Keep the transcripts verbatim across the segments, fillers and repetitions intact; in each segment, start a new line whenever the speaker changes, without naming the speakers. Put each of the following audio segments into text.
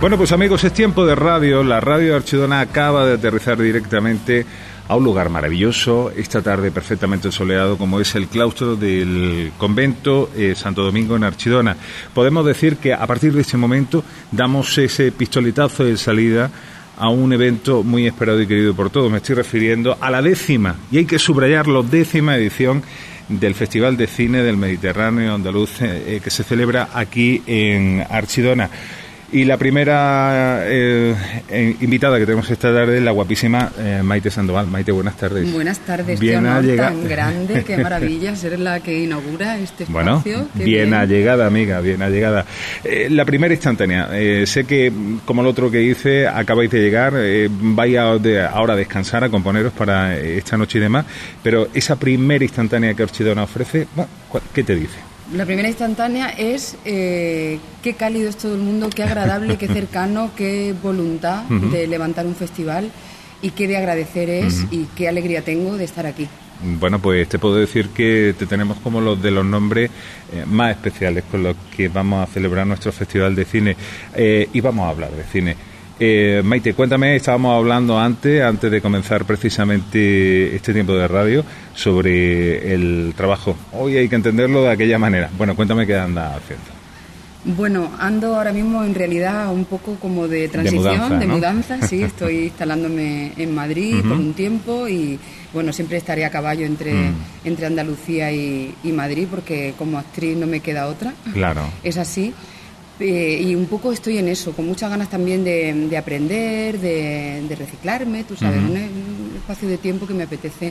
Bueno, pues amigos, es tiempo de radio. La radio de Archidona acaba de aterrizar directamente a un lugar maravilloso, esta tarde perfectamente soleado, como es el claustro del convento eh, Santo Domingo en Archidona. Podemos decir que a partir de este momento damos ese pistoletazo de salida a un evento muy esperado y querido por todos. Me estoy refiriendo a la décima, y hay que subrayarlo, décima edición del Festival de Cine del Mediterráneo Andaluz eh, que se celebra aquí en Archidona. Y la primera eh, eh, invitada que tenemos esta tarde es la guapísima eh, Maite Sandoval. Maite, buenas tardes.
Buenas tardes,
bien
qué honor
allega...
tan grande, qué maravilla ser la que inaugura este espacio.
Bueno,
qué
bien,
bien
allegada, amiga, bien allegada. Eh, la primera instantánea, eh, sé que, como el otro que hice, acabáis de llegar, eh, vais a, de, ahora a descansar, a componeros para esta noche y demás, pero esa primera instantánea que Archidona ofrece, bueno, ¿qué te dice?
La primera instantánea es eh, qué cálido es todo el mundo, qué agradable, qué cercano, qué voluntad uh-huh. de levantar un festival y qué de agradecer es uh-huh. y qué alegría tengo de estar aquí.
Bueno, pues te puedo decir que te tenemos como los de los nombres eh, más especiales con los que vamos a celebrar nuestro festival de cine eh, y vamos a hablar de cine. Eh, Maite, cuéntame, estábamos hablando antes, antes de comenzar precisamente este tiempo de radio, sobre el trabajo. Hoy hay que entenderlo de aquella manera. Bueno, cuéntame qué andas haciendo.
Bueno, ando ahora mismo en realidad un poco como de transición, de mudanza,
de
¿no?
mudanza
Sí, estoy instalándome en Madrid uh-huh. por un tiempo y bueno, siempre estaré a caballo entre, uh-huh. entre Andalucía y, y Madrid porque como actriz no me queda otra.
Claro.
Es así. Eh, y un poco estoy en eso, con muchas ganas también de, de aprender, de, de reciclarme, tú sabes, uh-huh. un, un espacio de tiempo que me apetece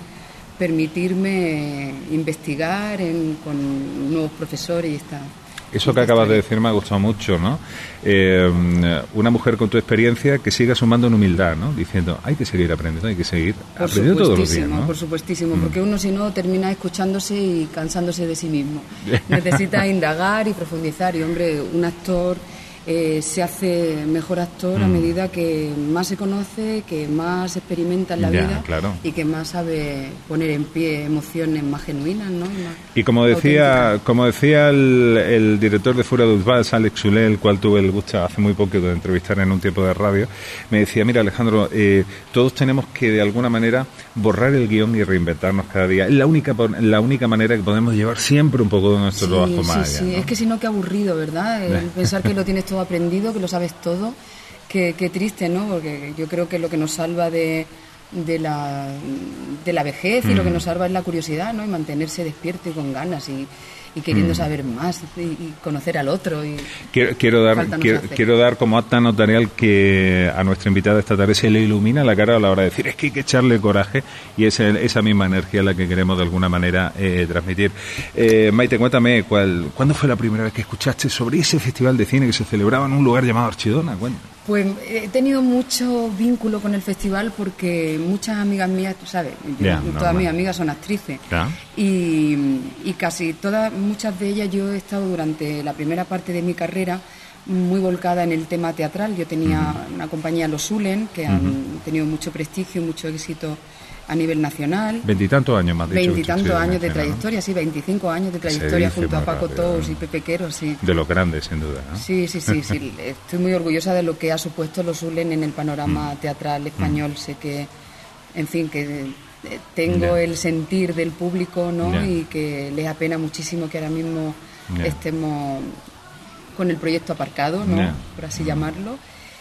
permitirme investigar en, con nuevos profesores y esta...
Eso que acabas de decir me ha gustado mucho, ¿no? Eh, una mujer con tu experiencia que siga sumando en humildad, ¿no? Diciendo, hay que seguir aprendiendo, hay que seguir
por
aprendiendo todos los días, ¿no?
Por supuestísimo, mm. porque uno si no termina escuchándose y cansándose de sí mismo. Necesita indagar y profundizar y, hombre, un actor... Eh, se hace mejor actor mm. a medida que más se conoce, que más experimenta en la
ya,
vida
claro.
y que más sabe poner en pie emociones más genuinas, ¿no? Y, más
y como decía como decía el, el director de Furia dos Vals, Alex Soler, el cual tuve el gusto hace muy poco de entrevistar en un tiempo de radio, me decía, mira Alejandro, eh, todos tenemos que de alguna manera borrar el guión y reinventarnos cada día. Es la única, la única manera que podemos llevar siempre un poco de nuestro
sí,
trabajo
sí,
más
sí.
allá, ¿no?
Es que si no, qué aburrido, ¿verdad? El pensar que lo tienes todo aprendido, que lo sabes todo, qué, qué triste, ¿no? Porque yo creo que lo que nos salva de, de, la, de la vejez mm. y lo que nos salva es la curiosidad, ¿no? Y mantenerse despierto y con ganas y, y queriendo mm. saber más y, y conocer al otro. Y
quiero, quiero, dar, quiero, quiero dar como acta notarial que a nuestra invitada esta tarde se le ilumina la cara a la hora de decir es que hay que echarle coraje y es el, esa misma energía la que queremos de alguna manera eh, transmitir. Eh, Maite, cuéntame, ¿cuál, ¿cuándo fue la primera vez que escuchaste sobre ese festival de cine que se celebraba en un lugar llamado Archidona? Cuéntame.
Pues he tenido mucho vínculo con el festival porque muchas amigas mías, tú sabes, yo,
yeah,
todas
normal.
mis amigas son actrices
yeah.
y, y casi todas, muchas de ellas yo he estado durante la primera parte de mi carrera muy volcada en el tema teatral. Yo tenía uh-huh. una compañía, Los Ulen, que han uh-huh. tenido mucho prestigio, mucho éxito a nivel nacional.
Veintitantos años más.
Veintitantos sí, años de trayectoria, ¿no? Sí, veinticinco años de trayectoria junto a Paco Tous y Pepe Quero, sí.
De los grandes, sin duda, ¿no?
Sí, sí, sí, sí. Estoy muy orgullosa de lo que ha supuesto Los Ulen en el panorama mm. teatral español. Mm. Sé que, en fin, que tengo yeah. el sentir del público, ¿no? Yeah. Y que les apena muchísimo que ahora mismo yeah. estemos con el proyecto aparcado, ¿no? Yeah. Por así mm. llamarlo.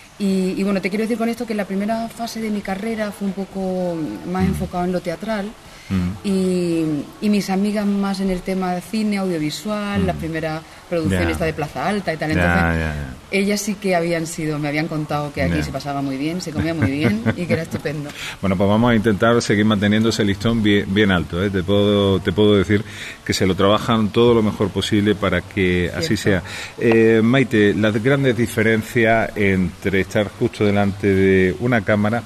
Y, y bueno, te quiero decir con esto que la primera fase de mi carrera fue un poco más mm. enfocado en lo teatral mm. y, y mis amigas más en el tema de cine, audiovisual, mm. la primera producción yeah. esta de Plaza Alta y tal. Entonces,
yeah, yeah, yeah.
ellas sí que habían sido, me habían contado que aquí yeah. se pasaba muy bien, se comía muy bien y que era estupendo.
Bueno, pues vamos a intentar seguir manteniendo ese listón bien, bien alto, ¿eh? Te puedo, te puedo decir que se lo trabajan todo lo mejor posible para que Cierto. así sea. Eh, Maite, las grandes diferencias entre estar justo delante de una cámara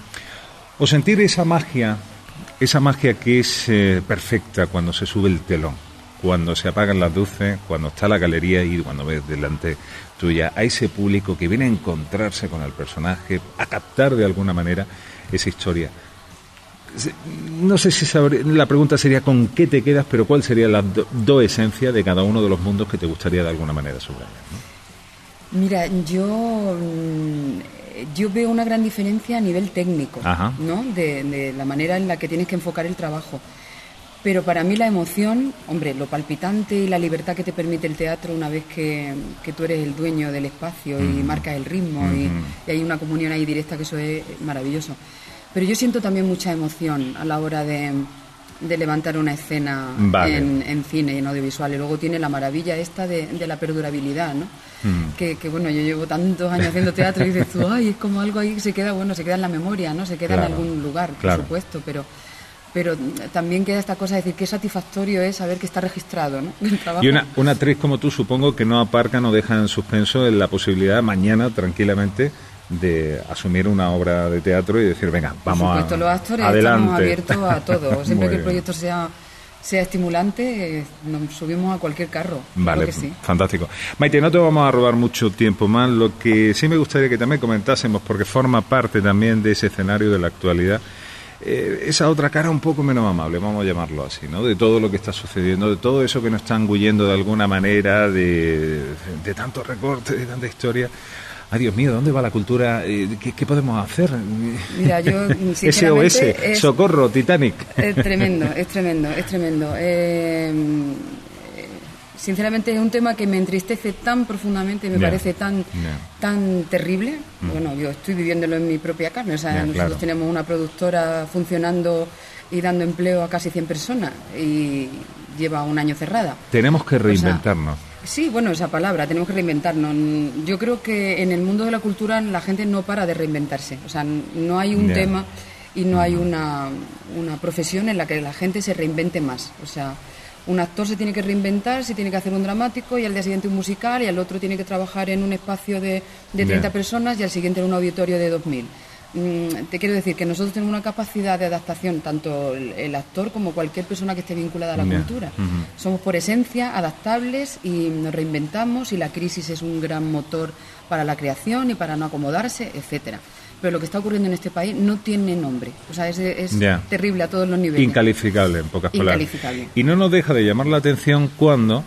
o sentir esa magia, esa magia que es eh, perfecta cuando se sube el telón, cuando se apagan las luces, cuando está la galería y cuando ves delante tuya a ese público que viene a encontrarse con el personaje, a captar de alguna manera esa historia. No sé si sabré, la pregunta sería ¿con qué te quedas? Pero ¿cuál sería las dos do esencias de cada uno de los mundos que te gustaría de alguna manera subrayar, ¿no?
Mira, yo yo veo una gran diferencia a nivel técnico, Ajá. ¿no? De, de la manera en la que tienes que enfocar el trabajo. Pero para mí la emoción, hombre, lo palpitante y la libertad que te permite el teatro una vez que, que tú eres el dueño del espacio y mm. marcas el ritmo mm. y, y hay una comunión ahí directa, que eso es maravilloso. Pero yo siento también mucha emoción a la hora de, de levantar una escena vale. en, en cine y en audiovisual. Y luego tiene la maravilla esta de, de la perdurabilidad, ¿no? Mm. Que, que, bueno, yo llevo tantos años haciendo teatro y dices tú, ay, es como algo ahí que se queda, bueno, se queda en la memoria, ¿no? Se queda claro. en algún lugar, por claro. supuesto, pero... pero también queda esta cosa de decir qué satisfactorio es saber que está registrado, ¿no? El trabajo.
Y una, una actriz como tú, supongo que no aparca, no deja en suspenso la posibilidad mañana, tranquilamente, de asumir una obra de teatro y decir, venga, vamos a
Por supuesto, los actores
adelante.
Estamos abiertos a todo. Siempre que el proyecto sea sea estimulante, eh, nos subimos a cualquier carro.
Vale,
claro que sí.
Fantástico. Maite, no te vamos a robar mucho tiempo más. Lo que sí me gustaría que también comentásemos, porque forma parte también de ese escenario de la actualidad, Eh, esa otra cara un poco menos amable, vamos a llamarlo así, ¿no? De todo lo que está sucediendo, de todo eso que nos está engullendo de alguna manera, de, de tanto recorte, de tanta historia. Ay, Dios mío, ¿dónde va la cultura? Eh, ¿qué, ¿Qué podemos hacer?
Mira, yo sinceramente...
S O S, es, socorro, Titanic.
Es tremendo, es tremendo, es tremendo. Eh, Sinceramente es un tema que me entristece tan profundamente, me yeah. parece tan yeah. tan terrible. Mm. Bueno, yo estoy viviéndolo en mi propia carne. O sea, yeah, nosotros claro. tenemos una productora funcionando y dando empleo a casi cien personas y lleva un año cerrada.
Tenemos que reinventarnos.
O sea, sí, bueno, esa palabra, tenemos que reinventarnos. Yo creo que en el mundo de la cultura la gente no para de reinventarse. O sea, no hay un yeah. tema y no hay una, una profesión en la que la gente se reinvente más. O sea, un actor se tiene que reinventar, se tiene que hacer un dramático y al día siguiente un musical y al otro tiene que trabajar en un espacio de, de treinta yeah. personas y al siguiente en un auditorio de dos mil. Mm, te quiero decir que nosotros tenemos una capacidad de adaptación, tanto el, el actor como cualquier persona que esté vinculada a la yeah. cultura. Uh-huh. Somos por esencia adaptables y nos reinventamos y la crisis es un gran motor para la creación y para no acomodarse, etcétera. Pero lo que está ocurriendo en este país no tiene nombre. O sea, es, es yeah. terrible a todos los niveles.
Incalificable, en pocas palabras.
Incalificable.
Y no nos deja de llamar la atención cuando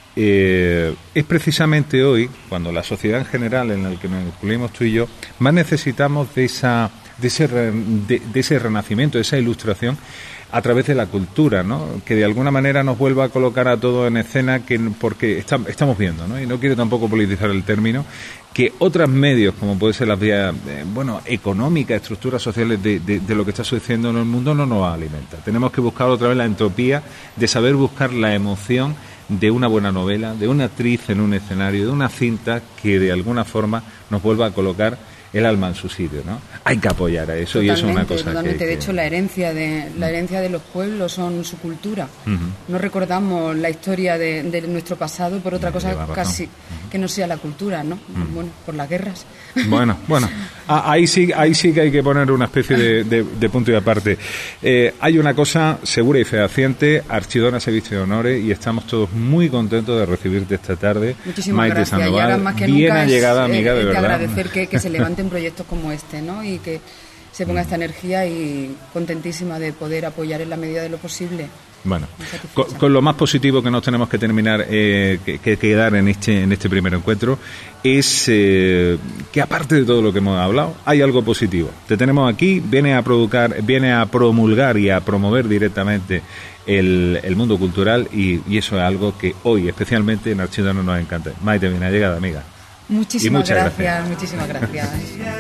eh, es precisamente hoy, cuando la sociedad en general, en la que nos incluimos tú y yo, más necesitamos de, esa, de, ese, de, de ese renacimiento, de esa ilustración, a través de la cultura, ¿no? Que de alguna manera nos vuelva a colocar a todo en escena, que porque está, estamos viendo, ¿no? Y no quiero tampoco politizar el término, que otros medios, como puede ser las vías, eh, bueno, económicas, estructuras sociales de, de, de lo que está sucediendo en el mundo, no nos alimenta. Tenemos que buscar otra vez la entropía de saber buscar la emoción de una buena novela, de una actriz en un escenario, de una cinta que de alguna forma nos vuelva a colocar el alma en su sitio, ¿no? Hay que apoyar a eso. Totalmente, y eso es una cosa
totalmente.
que...
De hecho, la herencia de la herencia de los pueblos son su cultura. Uh-huh. No recordamos la historia de, de nuestro pasado por otra cosa casi uh-huh. que no sea la cultura, ¿no? Uh-huh. Bueno, por las guerras.
Bueno, bueno, ahí sí, ahí sí que hay que poner una especie de, de, de punto y aparte. Eh, hay una cosa segura y fehaciente, Archidona se viste de honores y estamos todos muy contentos de recibirte esta tarde.
Muchísimas
Maite
gracias.
Sandoval,
y ahora más que
bien
nunca
allegada
es,
amiga,
eh,
de verdad.
agradecer que, que se levanten proyectos como este, ¿no? Y que se ponga esta energía y contentísima de poder apoyar en la medida de lo posible.
Bueno, con, con lo más positivo que nos tenemos que terminar, eh, que, que quedar en este en este primer encuentro, es eh, que aparte de todo lo que hemos hablado, hay algo positivo. Te tenemos aquí, viene a provocar, viene a promulgar y a promover directamente el, el mundo cultural y, y eso es algo que hoy, especialmente en Archidona, nos encanta. Maite, bien llegada, amiga.
Muchísimas gracias, gracias, muchísimas gracias.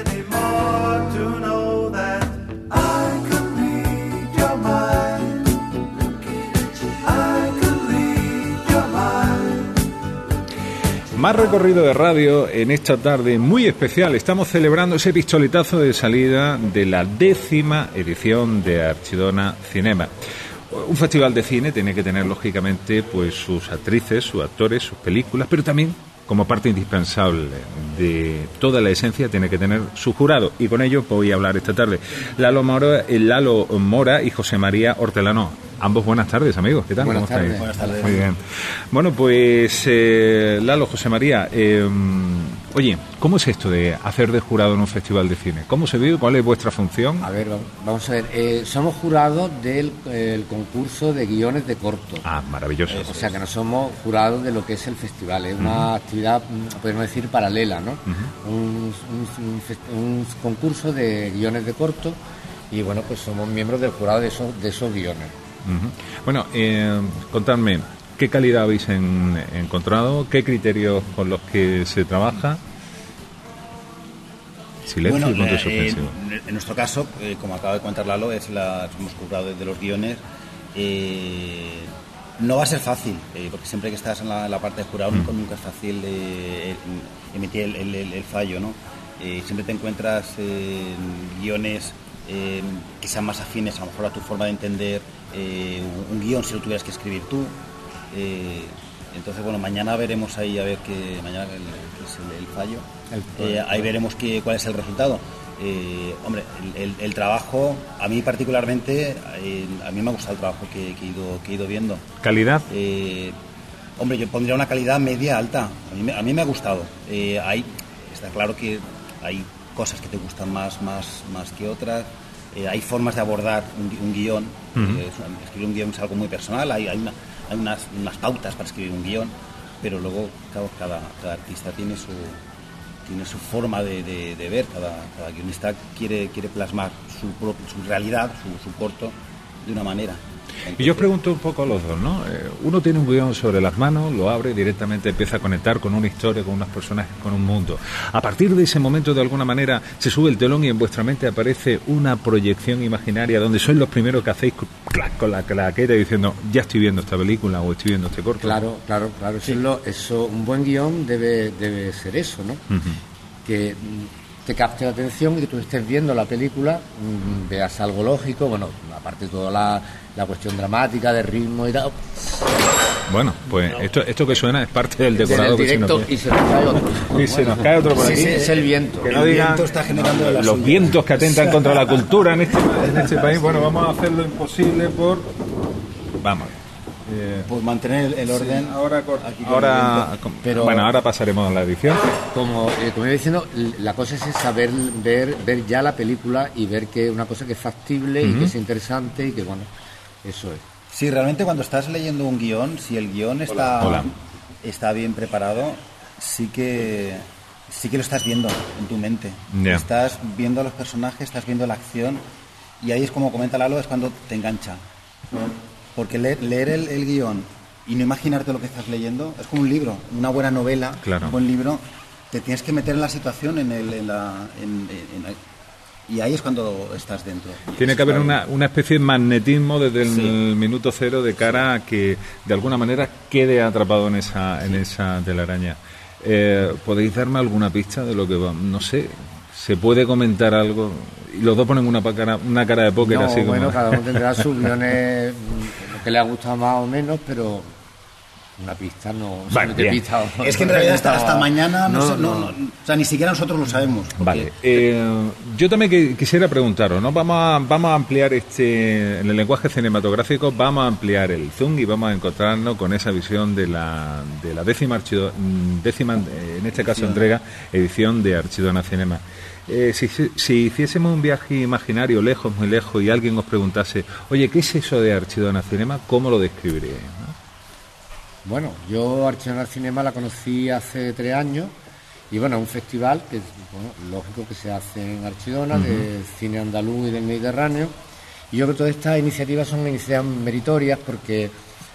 Más recorrido de radio en esta tarde muy especial. Estamos celebrando ese pistoletazo de salida de la décima edición de Archidona Cinema. Un festival de cine tiene que tener, lógicamente, pues sus actrices, sus actores, sus películas, pero también, como parte indispensable de toda la esencia, tiene que tener su jurado. Y con ello voy a hablar esta tarde. Lalo Mora, Lalo Mora y José María Hortelano. Ambos buenas tardes, amigos. ¿Qué tal?
Buenas
¿Cómo
tardes.
estáis?
Buenas tardes.
Muy bien. Bueno, pues, eh, Lalo, José María, eh, Oye, ¿cómo es esto de hacer de jurado en un festival de cine? ¿Cómo se vive? ¿Cuál es vuestra función?
A ver, vamos a ver. Eh, somos jurados del el concurso de guiones de corto.
Ah, maravilloso.
Eh, o sea, que no somos jurados de lo que es el festival. Es una uh-huh. actividad, podemos decir, paralela, ¿no? Uh-huh. un, un, un, un concurso de guiones de corto y, bueno, pues somos miembros del jurado de esos, de esos guiones.
Uh-huh. Bueno, eh, contadme, ¿qué calidad habéis en, encontrado? ¿Qué criterios con los que se trabaja? Silencio
bueno,
y punto
eh,
suspensivo.
En, en nuestro caso, eh, como acaba de contar Lalo, es la, somos jurados de los guiones. Eh, no va a ser fácil, eh, porque siempre que estás en la, en la parte de jurado, mm. nunca, nunca es fácil eh, emitir el, el, el, el fallo, ¿no? Eh, siempre te encuentras eh, guiones eh, que sean más afines a lo mejor a tu forma de entender eh, un, un guión si lo tuvieras que escribir tú. Eh, entonces, bueno, mañana veremos ahí a ver qué mañana el, es el, el fallo. El, eh, ahí veremos qué, cuál es el resultado. Eh, hombre, el, el, el trabajo, a mí particularmente, eh, a mí me ha gustado el trabajo que, que, he, ido, que he ido viendo.
¿Calidad?
Eh, hombre, yo pondría una calidad media alta. A mí, a mí me ha gustado. Eh, hay, está claro que hay cosas que te gustan más, más, más que otras. Eh, hay formas de abordar un, un guión. Uh-huh. Eh, escribir un guión es algo muy personal. Hay, hay, una, hay unas, unas pautas para escribir un guión, pero luego claro, cada, cada artista tiene su tiene su forma de, de, de ver, cada, cada guionista quiere, quiere plasmar su, propio, su realidad, su, su corto, de una manera. Entonces,
y yo os pregunto un poco a los dos, ¿no? Eh, uno tiene un guión sobre las manos, lo abre y directamente empieza a conectar con una historia, con unas personajes, con un mundo. A partir de ese momento, de alguna manera, se sube el telón y en vuestra mente aparece una proyección imaginaria donde sois los primeros que hacéis clac, con la claqueta diciendo, ya estoy viendo esta película o estoy viendo este corto.
Claro, claro, claro. Sí. Eso, lo, eso, un buen guión debe, debe ser eso, ¿no? Uh-huh. Que te capte la atención y que tú estés viendo la película, mmm, veas algo lógico, bueno, aparte de toda la, la cuestión dramática, de ritmo y tal.
Bueno, pues esto esto que suena es parte del decorado.
Del directo,
que
y se nos cae otro.
Y bueno, se nos cae otro por
sí,
aquí.
Sí, es el viento.
Que no digan,
el viento está generando
los suya. vientos que atentan contra la cultura en este, en este país. Bueno, vamos a hacer lo imposible por... Vamos.
Eh, por mantener el, el orden.
Sí, ahora, aquí ahora pero, bueno, ahora pasaremos a la edición.
Como, eh, como iba diciendo, la cosa es saber ver ver ya la película y ver que es una cosa que es factible uh-huh. y que es interesante y que, bueno, eso es.
Sí, realmente cuando estás leyendo un guión, si el guión está,
Hola.
está bien preparado, sí que sí que lo estás viendo en tu mente.
Yeah.
Estás viendo a los personajes, estás viendo la acción y ahí es como comenta Lalo, es cuando te engancha. Porque leer, leer el, el guión y no imaginarte lo que estás leyendo es como un libro, una buena novela,
claro.
un buen libro. Te tienes que meter en la situación, en el, en la, en, en, en, y ahí es cuando estás dentro.
Tiene que haber una, una especie de magnetismo desde el
sí.
minuto cero de cara a que de alguna manera quede atrapado en esa, en esa telaraña. Eh, ¿Podéis darme alguna pista de lo que va? No sé. ¿Se puede comentar algo? Y los dos ponen una cara, una cara de póker
no,
así como...
bueno, cada uno tendrá sus guiones que le ha gustado más o menos, pero una pista no...
Vale,
te pista,
es que en realidad hasta, hasta mañana no, no, sé, no, no, no, o sea, ni siquiera nosotros lo sabemos. Porque...
Vale, eh, yo también que, quisiera preguntaros, ¿no? Vamos a, vamos a ampliar este... En el lenguaje cinematográfico vamos a ampliar el zoom y vamos a encontrarnos con esa visión de la, de la décima, archido, décima, en este caso entrega, edición de Archidona Cinema. Eh, si, si hiciésemos un viaje imaginario lejos, muy lejos, y alguien os preguntase, oye, ¿qué es eso de Archidona Cinema? ¿Cómo lo describiríais? ¿No?
Bueno, yo Archidona Cinema la conocí hace tres años, y bueno, es un festival que, bueno, lógico que se hace en Archidona, uh-huh. de cine andaluz y del Mediterráneo, y yo creo que todas estas iniciativas son iniciativas meritorias porque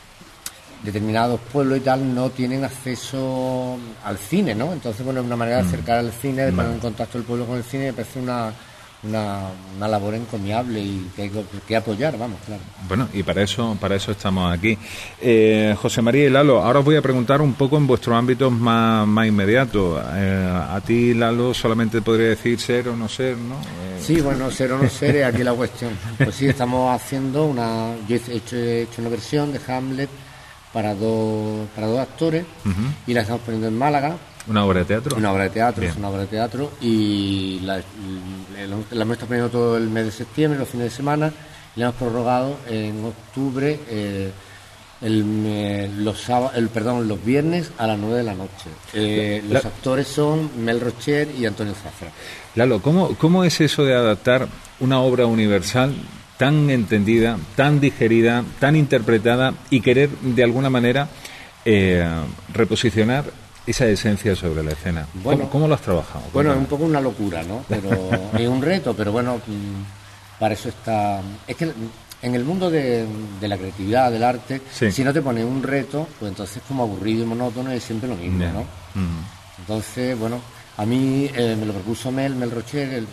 determinados pueblos y tal no tienen acceso al cine, ¿no? Entonces, bueno, es una manera de acercar al cine, de poner en contacto el pueblo con el cine, me parece una, una, una labor encomiable y que hay que apoyar, vamos, claro.
Bueno, y para eso para eso estamos aquí. Eh, José María y Lalo, ahora os voy a preguntar un poco en vuestros ámbitos más, más inmediatos. Eh, a ti, Lalo, solamente podría decir ser o no ser, ¿no? Eh...
Sí, bueno, ser o no ser es aquí la cuestión. Pues sí, estamos haciendo una... Yo he hecho, he hecho una versión de Hamlet para dos para dos actores uh-huh. y la estamos poniendo en Málaga.
¿Una obra de teatro?
Una obra de teatro, es una obra de teatro y la, la, la hemos estado poniendo todo el mes de septiembre, los fines de semana, y la hemos prorrogado en octubre, eh, El, eh, los sábados, el, perdón, los viernes a las nueve de la noche. Eh, los la... actores son Mel Rocher y Antonio Zafra.
Lalo, ¿cómo, ¿cómo es eso de adaptar una obra universal tan entendida, tan digerida, tan interpretada y querer de alguna manera eh, reposicionar esa esencia sobre la escena?
Bueno,
¿Cómo, cómo lo has trabajado?
Bueno, es un poco una locura, ¿no? Pero es un reto, pero bueno, para eso está... Es que en el mundo de, de la creatividad, del arte, sí. si no te pones un reto, pues entonces es como aburrido y monótono y es siempre lo mismo, ¿no? Mm. Entonces, bueno, a mí eh, me lo propuso Mel, Mel Rocher, el,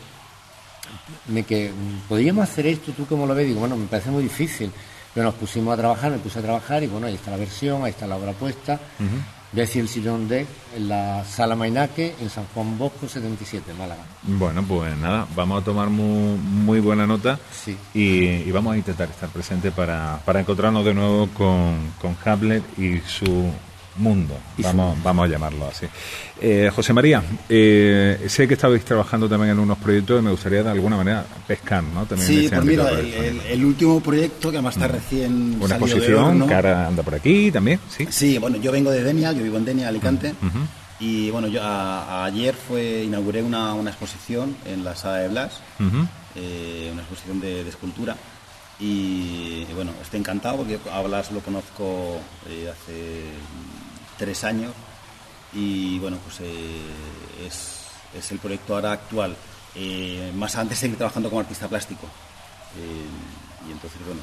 me que podríamos hacer esto, ¿tú cómo lo ves? Digo, bueno, me parece muy difícil, pero nos pusimos a trabajar, me puse a trabajar y bueno, ahí está la versión, ahí está la obra puesta. Uh-huh. Voy a decir el sillón de en la Sala Mainaque, en San Juan Bosco setenta y siete, Málaga.
Bueno, pues nada, vamos a tomar muy, muy buena nota
sí.
y, y vamos a intentar estar presentes para, para encontrarnos de nuevo con, con Hamlet y su mundo, y vamos, su... vamos a llamarlo así. Eh, José María, eh, sé que estabais trabajando también en unos proyectos y me gustaría de alguna manera pescar, ¿no? También
sí, pues mira, el, el, el último proyecto que además está mm. recién
una exposición,
¿no?
que ahora anda por aquí también, ¿sí?
Sí, bueno, yo vengo de Denia, yo vivo en Denia, Alicante,
uh-huh.
y bueno, yo a, a ayer fue inauguré una, una exposición en la Sala de Blas,
uh-huh.
eh, una exposición de, de escultura. Y, y bueno, estoy encantado porque a Blas lo conozco eh, hace tres años y bueno, pues eh, es, es el proyecto ahora actual. Eh, más antes seguir trabajando como artista plástico eh, y entonces bueno,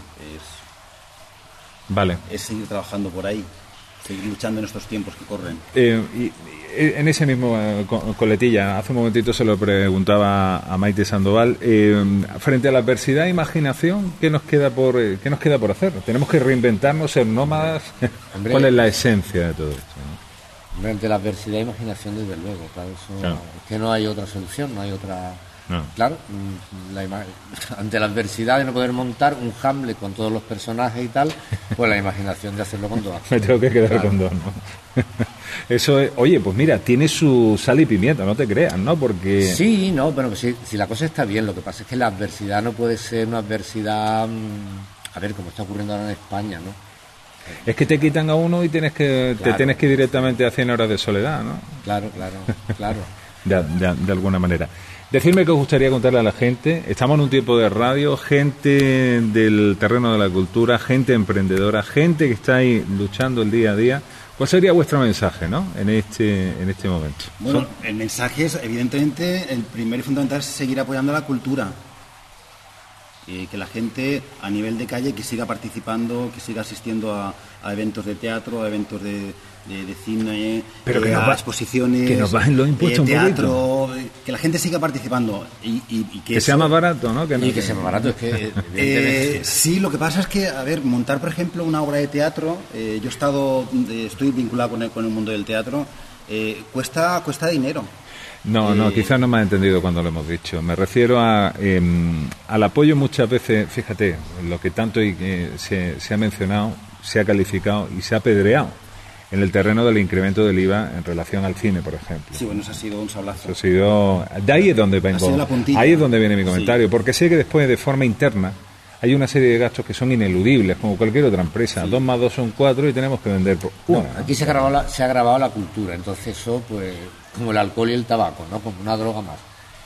es,
vale.
es seguir trabajando por ahí, seguir luchando en estos tiempos que corren.
Eh, y, y en ese mismo eh, coletilla, hace un momentito se lo preguntaba a Maite Sandoval, eh, frente a la adversidad e imaginación, ¿qué nos queda por eh, qué nos queda por hacer? ¿Tenemos que reinventarnos, ser nómadas? Hombre, ¿cuál es la esencia de todo esto, ¿no?
Ante la adversidad e imaginación, desde luego, claro, eso,
claro.
Es que no hay otra solución, no hay otra...
No.
Claro, la ima... ante la adversidad de no poder montar un Hamlet con todos los personajes y tal, pues la imaginación de hacerlo con dos.
Me tengo que quedar claro. con dos, ¿no? Eso es, oye, pues mira, tiene su sal y pimienta, no te creas, ¿no? Porque...
Sí, no, pero si, si la cosa está bien, lo que pasa es que la adversidad no puede ser una adversidad, a ver, como está ocurriendo ahora en España, ¿no?
Es que te quitan a uno y tienes que claro. te tienes que ir directamente a cien horas de soledad, ¿no?
Claro, claro, claro.
de, de, de alguna manera. Decirme que os gustaría contarle a la gente, estamos en un tiempo de radio, gente del terreno de la cultura, gente emprendedora, gente que está ahí luchando el día a día. ¿Cuál sería vuestro mensaje, ¿no? en este en este momento?
Bueno, ¿Son? El mensaje es, evidentemente, el primero y fundamental es seguir apoyando la cultura. Eh, que la gente a nivel de calle que siga participando, que siga asistiendo a, a eventos de teatro, a eventos de, de, de cine,
pero que
eh,
nos
a
va,
exposiciones,
que nos bajen los impuestos
eh, teatro,
un poquito.
Que la gente siga participando y, y, y que,
que
eso,
sea más barato, ¿no? Que, no,
y que sea más barato, es que
eh, sí, lo que pasa es que, a ver, montar por ejemplo una obra de teatro, eh, yo he estado, eh, estoy vinculado con el, con el mundo del teatro, eh, cuesta cuesta dinero.
No, no, quizás no me ha entendido cuando lo hemos dicho. Me refiero a eh, al apoyo muchas veces, fíjate, lo que tanto eh, se, se ha mencionado, se ha calificado y se ha apedreado en el terreno del incremento del I V A en relación al cine, por ejemplo.
Sí, bueno, eso ha sido un sablazo.
Eso ha sido, de ahí es donde vengo, ahí es donde viene mi comentario, sí. Porque sé que después de forma interna hay una serie de gastos que son ineludibles, como cualquier otra empresa. Sí. Dos más dos son cuatro y tenemos que vender por
uno. No, aquí se ha grabado la, se ha grabado la cultura, entonces eso, pues, como el alcohol y el tabaco, ¿no? Como una droga más.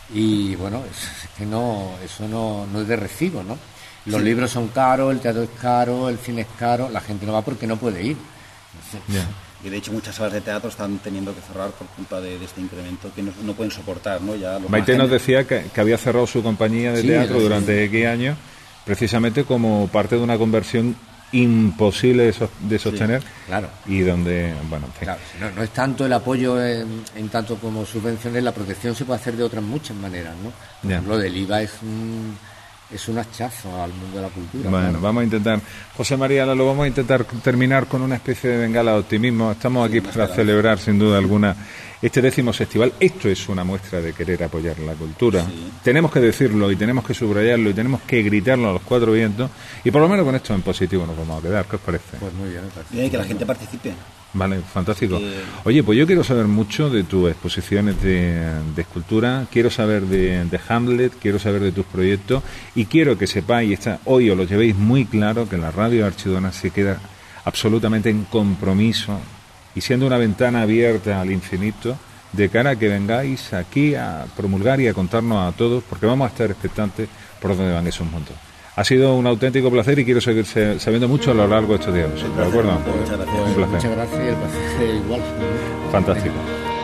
Y bueno, es, es que no, eso no, no es de recibo, ¿no? Los sí. libros son caros, el teatro es caro, el cine es caro, la gente no va porque no puede ir. Entonces,
yeah.
Y de hecho muchas salas de teatro están teniendo que cerrar por culpa de, de este incremento que no, no pueden soportar, ¿no? Ya los
Maite nos decía que, que había cerrado su compañía de sí, teatro sí. durante X años, precisamente como parte de una conversión imposible de, so, de sostener,
sí, claro.
Y donde, bueno, en fin.
Claro, no, no es tanto el apoyo en, en tanto como subvenciones, la protección se puede hacer de otras muchas maneras, ¿no? Por
yeah.
ejemplo, del I V A es un, es un hachazo al mundo de la cultura.
Bueno,
claro.
Vamos a intentar, José María, lo vamos a intentar terminar con una especie de bengala de optimismo. Estamos aquí sí, para esperamos. celebrar, sin duda alguna, este décimo festival. Esto es una muestra de querer apoyar la cultura. Sí. Tenemos que decirlo y tenemos que subrayarlo y tenemos que gritarlo a los cuatro vientos. Y por lo menos con esto en positivo nos vamos a quedar. ¿Qué os parece?
Pues muy bien, me parece.
Bien, que la gente participe.
Vale, fantástico. Oye, pues yo quiero saber mucho de tus exposiciones de, de escultura, quiero saber de, de Hamlet, quiero saber de tus proyectos y quiero que sepáis, está, hoy os lo llevéis muy claro, que la radio Archidona se queda absolutamente en compromiso y siendo una ventana abierta al infinito de cara a que vengáis aquí a promulgar y a contarnos a todos, porque vamos a estar expectantes por dónde van esos montos. Ha sido un auténtico placer y quiero seguir sabiendo mucho a lo largo de estos días. ¿De acuerdo?
Muchas gracias.
Un placer.
Muchas gracias y el placer igual.
Fantástico.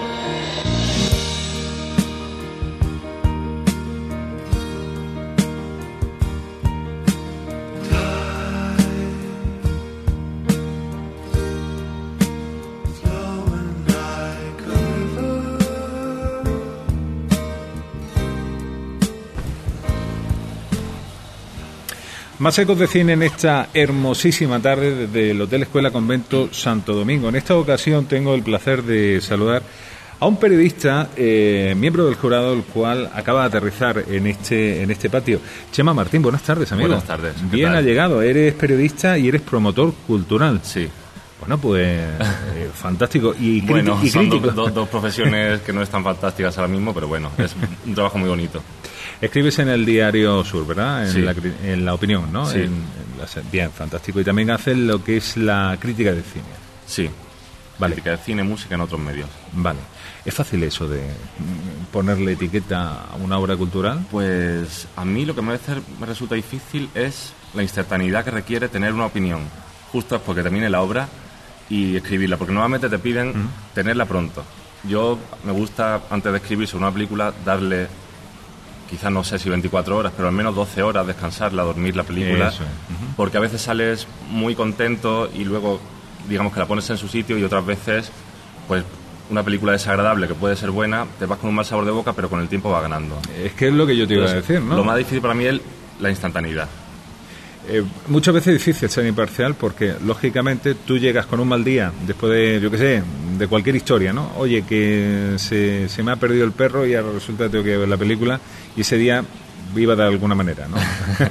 Más ecos de cine en esta hermosísima tarde desde el Hotel Escuela Convento Santo Domingo. En esta ocasión tengo el placer de saludar a un periodista, eh, miembro del jurado, el cual acaba de aterrizar en este en este patio. Chema Martín, buenas tardes, amigo.
Buenas tardes.
Bien ha llegado. Eres periodista y eres promotor cultural.
Sí.
Bueno, pues eh, fantástico. Y,
bueno,
y
son
crítico.
do, do, dos profesiones que no están fantásticas ahora mismo, pero bueno, es un trabajo muy bonito.
Escribes en el diario Sur, ¿verdad? En,
sí.
la, en la opinión, ¿no?
Sí.
En, en la, bien, fantástico. Y también haces lo que es la crítica de cine.
Sí.
Vale.
Crítica de cine, música en otros medios.
Vale. ¿Es fácil eso de ponerle etiqueta a una obra cultural?
Pues a mí lo que me, veces me resulta difícil es la instantaneidad que requiere tener una opinión justo después que termine la obra y escribirla, porque normalmente te piden uh-huh. tenerla pronto. Yo me gusta, antes de escribir sobre una película, darle, quizás no sé si veinticuatro horas, pero al menos doce horas, descansarla, dormir la película,
Eso es. Uh-huh.
Porque a veces sales muy contento y luego, digamos que la pones en su sitio, y otras veces, pues una película desagradable que puede ser buena, te vas con un mal sabor de boca, pero con el tiempo va ganando.
Es que es lo que yo te iba
Entonces,
a decir, ¿no?
Lo más difícil para mí es la instantaneidad.
Eh, muchas veces es difícil ser imparcial porque, lógicamente, tú llegas con un mal día después de, yo qué sé, de cualquier historia, ¿no? Oye, que se, se me ha perdido el perro y ahora resulta que tengo que ver la película y ese día viva de alguna manera, ¿no?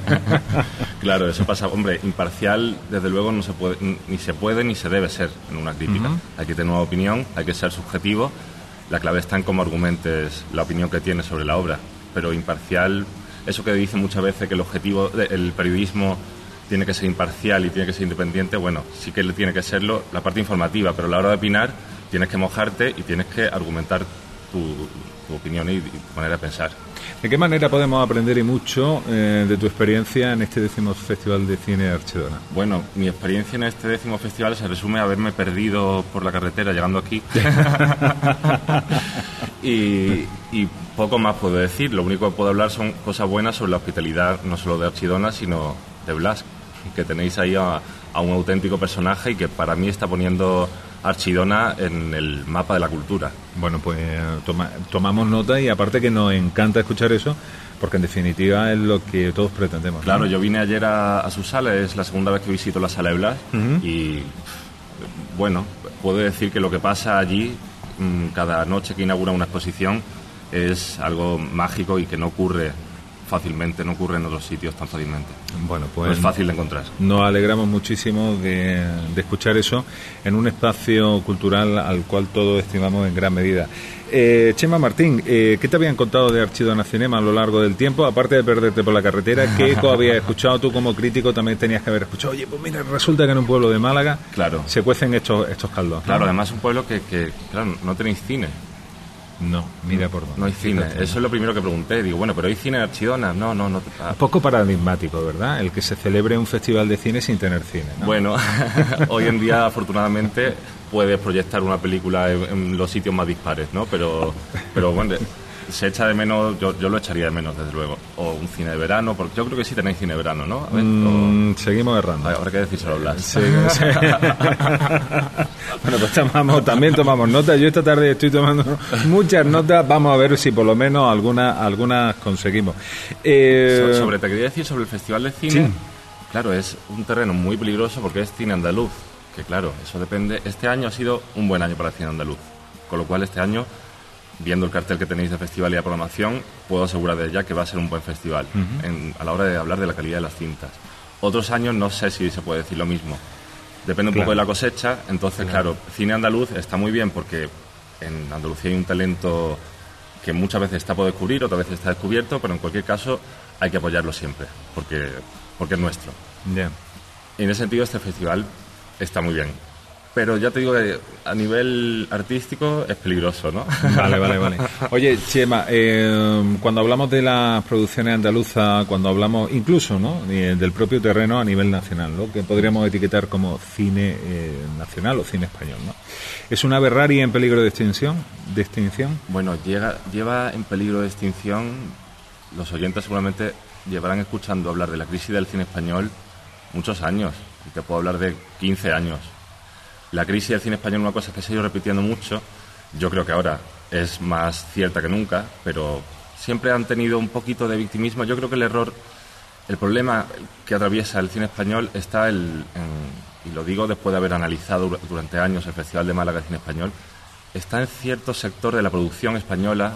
Claro, eso pasa. Hombre, imparcial, desde luego, no se puede, ni se puede ni se debe ser en una crítica. Uh-huh. Hay que tener una opinión, hay que ser subjetivo. La clave está en cómo argumentes la opinión que tienes sobre la obra. Pero imparcial, eso que dicen muchas veces que el objetivo, el periodismo tiene que ser imparcial y tiene que ser independiente, bueno, sí que tiene que serlo la parte informativa, pero a la hora de opinar tienes que mojarte y tienes que argumentar tu, tu opinión y, y tu manera de pensar.
¿De qué manera podemos aprender y mucho eh, de tu experiencia en este décimo Festival de Cine de Archidona?
Bueno, mi experiencia en este décimo festival se resume a haberme perdido por la carretera llegando aquí. y, y poco más puedo decir. Lo único que puedo hablar son cosas buenas sobre la hospitalidad, no solo de Archidona, sino de Blas, que tenéis ahí a, a un auténtico personaje y que para mí está poniendo Archidona en el mapa de la cultura.
Bueno, pues toma, tomamos nota y aparte que nos encanta escuchar eso, porque en definitiva es lo que todos pretendemos.
Claro,
¿no?
Yo vine ayer a, a su sala, es la segunda vez que visito la sala de Blas, uh-huh. y bueno, puedo decir que lo que pasa allí, cada noche que inaugura una exposición, es algo mágico y que no ocurre fácilmente, no ocurre en otros sitios tan fácilmente.
Bueno, pues
no es fácil de encontrar.
Nos alegramos muchísimo de, de escuchar eso en un espacio cultural al cual todos estimamos en gran medida. Eh, Chema Martín, eh, ¿qué te habían contado de Archidona Cinema a lo largo del tiempo? Aparte de perderte por la carretera, ¿qué eco habías escuchado tú como crítico? También tenías que haber escuchado, oye, pues mira, resulta que en un pueblo de Málaga
claro.
se cuecen estos, estos caldos.
Claro, ¿no? Además es un pueblo que, que, claro, no tenéis cine.
No, mira por dónde.
No hay cine, eso es lo primero que pregunté. Digo, bueno, pero ¿hay cine en Archidona? No, no, no.
Un poco paradigmático, ¿verdad? El que se celebre un festival de cine sin tener cine, ¿no?
Bueno, hoy en día, afortunadamente, puedes proyectar una película en, en los sitios más dispares, ¿no? Pero, pero bueno, se echa de menos, yo, yo lo echaría de menos, desde luego. O un cine de verano, porque yo creo que sí tenéis cine de verano, ¿no? A ver,
mm, o... Seguimos errando.
Habrá que decir solo Blas.
Sí, sí. Bueno, pues tomamos, también tomamos notas. Yo esta tarde estoy tomando muchas notas. Vamos a ver si por lo menos algunas algunas conseguimos.
Eh... So, sobre, te quería decir sobre el Festival de Cine.
Sí.
Claro, es un terreno muy peligroso porque es cine andaluz. Que claro, eso depende. Este año ha sido un buen año para el cine andaluz. Con lo cual este año, viendo el cartel que tenéis de festival y la programación, puedo asegurar desde ya que va a ser un buen festival uh-huh. en, a la hora de hablar de la calidad de las cintas. Otros años no sé si se puede decir lo mismo. Depende un claro. poco de la cosecha. Entonces, claro. claro, cine andaluz está muy bien porque en Andalucía hay un talento que muchas veces está por descubrir, otras veces está descubierto, pero en cualquier caso hay que apoyarlo siempre, porque, porque es nuestro.
Yeah.
En ese sentido, este festival está muy bien. Pero ya te digo que a nivel artístico es peligroso, ¿no?
Vale, vale, vale. Oye, Chema, eh, cuando hablamos de las producciones andaluzas, cuando hablamos incluso, ¿no?, del propio terreno a nivel nacional, ¿no?, que podríamos etiquetar como cine eh, nacional o cine español, ¿no? ¿Es una ave rara y en peligro de extinción? ¿De extinción?
Bueno, llega, lleva en peligro de extinción. Los oyentes seguramente llevarán escuchando hablar de la crisis del cine español muchos años. Y te puedo hablar de quince años. La crisis del cine español es una cosa que se ha ido repitiendo mucho. Yo creo que ahora es más cierta que nunca, pero siempre han tenido un poquito de victimismo. Yo creo que el error, el problema que atraviesa el cine español está, el, en, y lo digo después de haber analizado durante años el Festival de Málaga de Cine Español, está en cierto sector de la producción española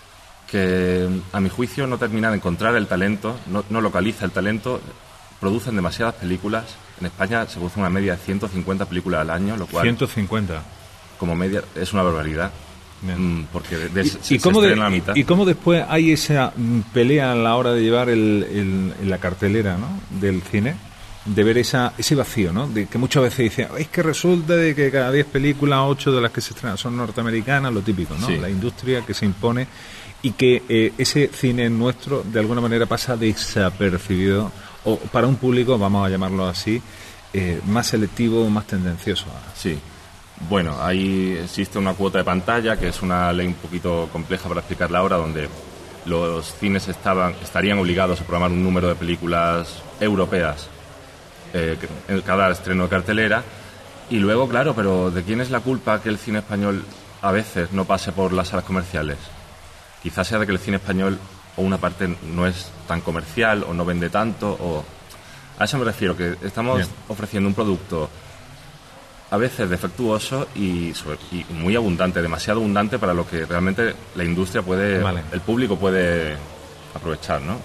que, a mi juicio, no termina de encontrar el talento, no, no localiza el talento. Producen demasiadas películas. En España se produce una media de ciento cincuenta películas al año, lo cual...
ciento cincuenta.
Como media es una barbaridad. Mm, porque de, de,
¿Y,
se,
y, cómo
se
de,
la mitad.
¿Y cómo después hay esa pelea a la hora de llevar el, el, el, la cartelera, ¿no?, del cine? De ver esa, ese vacío, ¿no? De que muchas veces dicen, es que resulta de que cada diez películas, ocho de las que se estrenan son norteamericanas, lo típico, ¿no? Sí. La industria que se impone y que eh, ese cine nuestro de alguna manera pasa desapercibido, o para un público, vamos a llamarlo así, eh, más selectivo, más tendencioso.
Sí. Bueno, ahí existe una cuota de pantalla, que es una ley un poquito compleja para explicarla ahora, donde los cines estaban estarían obligados a programar un número de películas europeas eh, en cada estreno de cartelera. Y luego, claro, pero ¿de quién es la culpa que el cine español a veces no pase por las salas comerciales? Quizás sea de que el cine español, o una parte, no es tan comercial o no vende tanto, o a eso me refiero, que estamos Bien. ofreciendo un producto a veces defectuoso y, sobre, y muy abundante, demasiado abundante para lo que realmente la industria puede, vale. el público puede aprovechar, ¿no?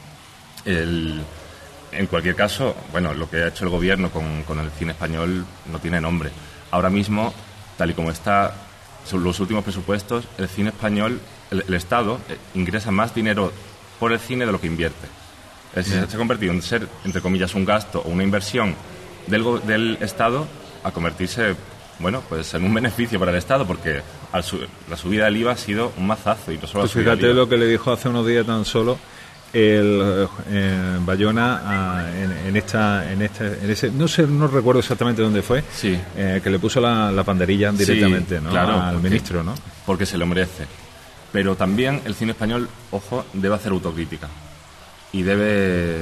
El, en cualquier caso, bueno, lo que ha hecho el gobierno con, con el cine español no tiene nombre. Ahora mismo, tal y como está son los últimos presupuestos, el cine español, el, el Estado eh, ingresa más dinero por el cine de lo que invierte. Es, se ha convertido en ser, entre comillas, un gasto o una inversión del, del Estado a convertirse, bueno, pues en un beneficio para el Estado, porque al su, la subida del I V A ha sido un mazazo. Y no solo
pues fíjate lo que le dijo hace unos días tan solo el eh, Bayona a, en, en esta en este en ese no sé no recuerdo exactamente dónde fue,
sí.
eh, que le puso la, la banderilla directamente,
sí,
¿no?,
claro,
al
porque,
ministro, ¿no?
Porque se lo merece. Pero también el cine español, ojo, debe hacer autocrítica y debe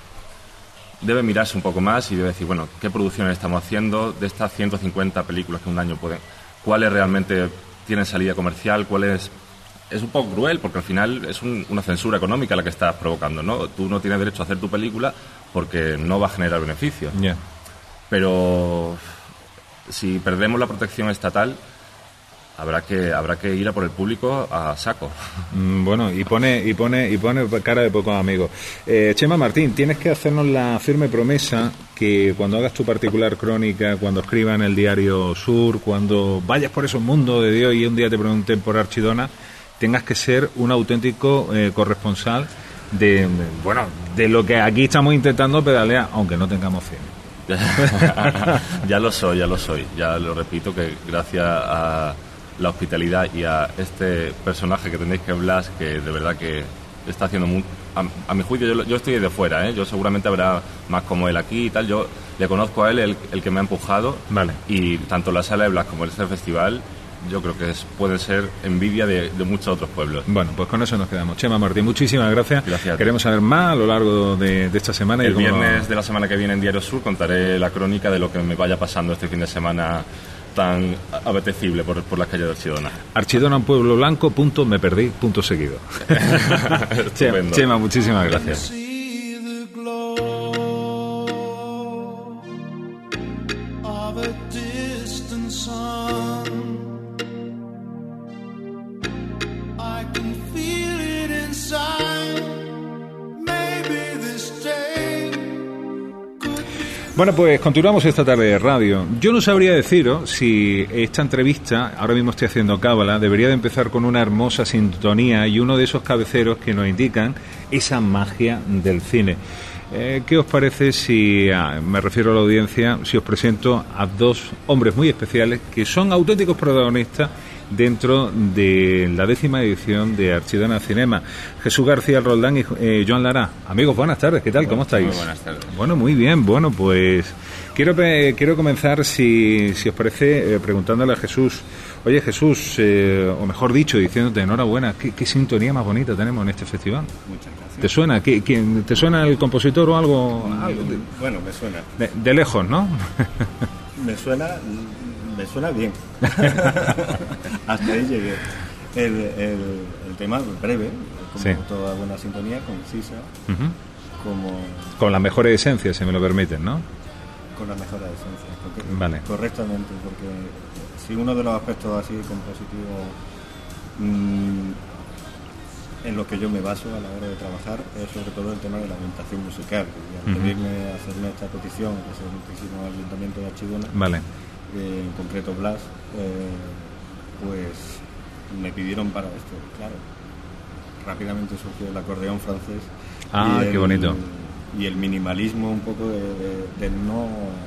debe mirarse un poco más y debe decir, bueno, ¿qué producciones estamos haciendo de estas ciento cincuenta películas que un año pueden? ¿Cuáles realmente tienen salida comercial? ¿Cuáles? Es un poco cruel porque al final es un, una censura económica la que estás provocando, ¿no? Tú no tienes derecho a hacer tu película porque no va a generar beneficios.
Yeah.
Pero si perdemos la protección estatal, habrá que habrá que ir a por el público a saco.
Mm, bueno, y pone y pone y pone cara de pocos amigos. Eh, Chema Martín, tienes que hacernos la firme promesa que cuando hagas tu particular crónica, cuando escribas en el diario Sur, cuando vayas por esos mundos de Dios y un día te pregunten por Archidona, tengas que ser un auténtico eh, corresponsal de, de, bueno, de lo que aquí estamos intentando pedalear, aunque no tengamos cine.
Ya lo soy, ya lo soy. Ya lo repito, que gracias a la hospitalidad y a este personaje que tenéis, que Blas, que de verdad que está haciendo muy, a, a mi juicio, yo, yo estoy de fuera, ¿eh? Yo seguramente habrá más como él aquí y tal. Yo le conozco a él, el, el que me ha empujado.
Vale.
Y tanto la sala de Blas como este festival, yo creo que es, puede ser envidia de, de muchos otros pueblos.
Bueno, pues con eso nos quedamos. Chema Martín, muchísimas gracias.
Gracias.
Queremos saber más a lo largo de, de esta semana.
El
y cómo...
viernes de la semana que viene en Diario Sur contaré la crónica de lo que me vaya pasando este fin de semana tan apetecible por, por las calles de Archidona.
Archidona, un pueblo blanco, punto, me perdí, punto seguido. Chema, Chema, muchísimas gracias. Bueno, pues continuamos esta tarde de radio. Yo no sabría deciros si esta entrevista, ahora mismo estoy haciendo cábala, debería de empezar con una hermosa sintonía y uno de esos cabeceros que nos indican esa magia del cine. Eh, ¿Qué os parece si, ah, me refiero a la audiencia, si os presento a dos hombres muy especiales que son auténticos protagonistas dentro de la décima edición de Archidona Cinema? Jesús García Roldán y eh, Joan Lara. Amigos, buenas tardes, ¿qué tal? ¿Cómo estáis?
Muy buenas tardes.
Bueno, muy bien, bueno, pues quiero eh, quiero comenzar, si, si os parece, eh, preguntándole a Jesús. Oye, Jesús, eh, o mejor dicho, diciéndote enhorabuena, ¿qué, qué sintonía más bonita tenemos en este festival?
Muchas gracias.
¿Te suena? ¿Qué, quién, ¿Te suena el compositor o algo?
Mm,
algo de,
bueno, me suena.
De, de lejos, ¿no?
me suena me suena bien. Hasta ahí llegué. El, el, el tema breve, como
sí.
Toda buena sintonía, concisa,
uh-huh.
como...
Con las mejores esencias, si me lo permiten, ¿no?
Con las mejores esencias, porque,
vale.
Correctamente, porque si uno de los aspectos así compositivos mmm, en los que yo me baso a la hora de trabajar es sobre todo el tema de la ambientación musical. Y al uh-huh. pedirme hacerme esta petición, que se lo hicimos al Ayuntamiento de Archidona,
vale.
eh, en concreto Blas, eh, pues me pidieron para esto, claro. Rápidamente surgió el acordeón francés.
Ah,
el,
qué bonito.
Y el minimalismo un poco de, de, de no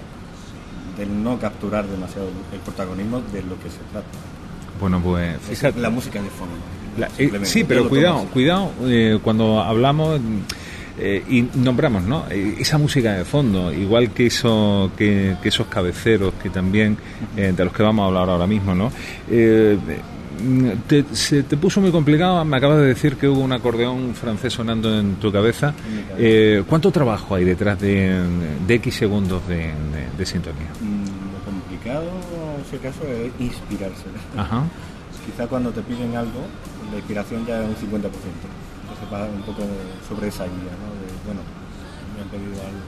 del no capturar demasiado el protagonismo de lo que se trata.
Bueno, pues fíjate.
La música de fondo.
La, eh, sí, pero cuidado, cuidado, eh, cuando hablamos eh, y nombramos, ¿no? Eh, esa música de fondo, igual que eso, que, que esos cabeceros que también eh, de los que vamos a hablar ahora mismo, ¿no? Eh, te, se te puso muy complicado. Me acabas de decir que hubo un acordeón francés sonando en tu cabeza. Eh, ¿Cuánto trabajo hay detrás de, de X segundos de, de, de sintonía?
Mm, lo complicado, en ese caso, es inspirarse.
Ajá.
Quizá cuando te piden algo, la inspiración ya es un cincuenta por ciento. Entonces va un poco sobre esa guía, ¿no? De, bueno, me han pedido algo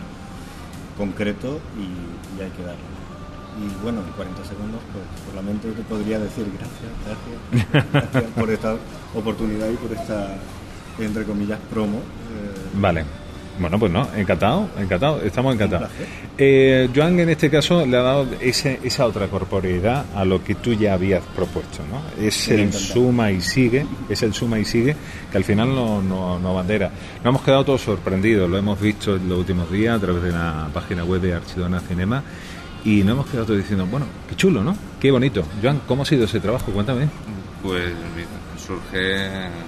concreto y, y hay que darlo. Y bueno, en cuarenta segundos, pues solamente te podría decir gracias, gracias, gracias por esta oportunidad y por esta, entre comillas, promo. Eh,
vale. Bueno, pues no, encantado, encantado, estamos encantados. Eh, Joan, en este caso, le ha dado ese, esa otra corporeidad a lo que tú ya habías propuesto, ¿no? Es el suma y sigue, es el suma y sigue, que al final no, no, no bandera. Nos hemos quedado todos sorprendidos, lo hemos visto en los últimos días a través de la página web de Archidona Cinema, y nos hemos quedado todos diciendo, bueno, qué chulo, ¿no? Qué bonito. Joan, ¿cómo ha sido ese trabajo? Cuéntame.
Pues surge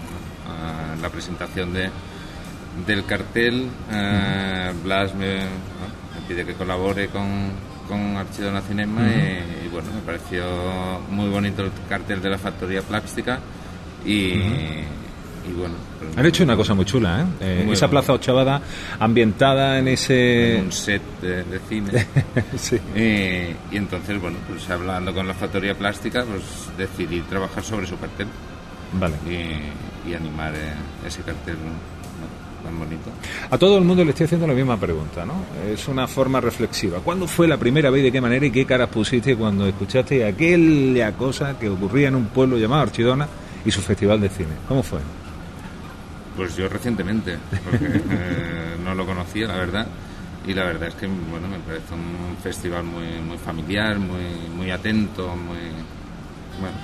uh, la presentación de del cartel. eh, Blas me, me pide que colabore con, con Archidona Cinema uh-huh. y, y bueno, me pareció muy bonito el cartel de la factoría plástica y, uh-huh. y bueno, pues,
han hecho una cosa muy chula, ¿eh? eh esa plaza Ochavada ambientada en ese...
en un set de, de cine.
Sí.
y, y entonces, bueno, pues hablando con la factoría plástica, pues decidí trabajar sobre su cartel.
Vale.
Y, y animar eh, ese cartel tan bonito.
A todo el mundo le estoy haciendo la misma pregunta, ¿no? Es una forma reflexiva. ¿Cuándo fue la primera vez, de qué manera y qué caras pusiste cuando escuchaste aquella cosa que ocurría en un pueblo llamado Archidona y su festival de cine? ¿Cómo fue?
Pues yo recientemente, porque eh, no lo conocía, la verdad, y la verdad es que, bueno, me parece un festival muy muy familiar, muy muy atento, muy... bueno.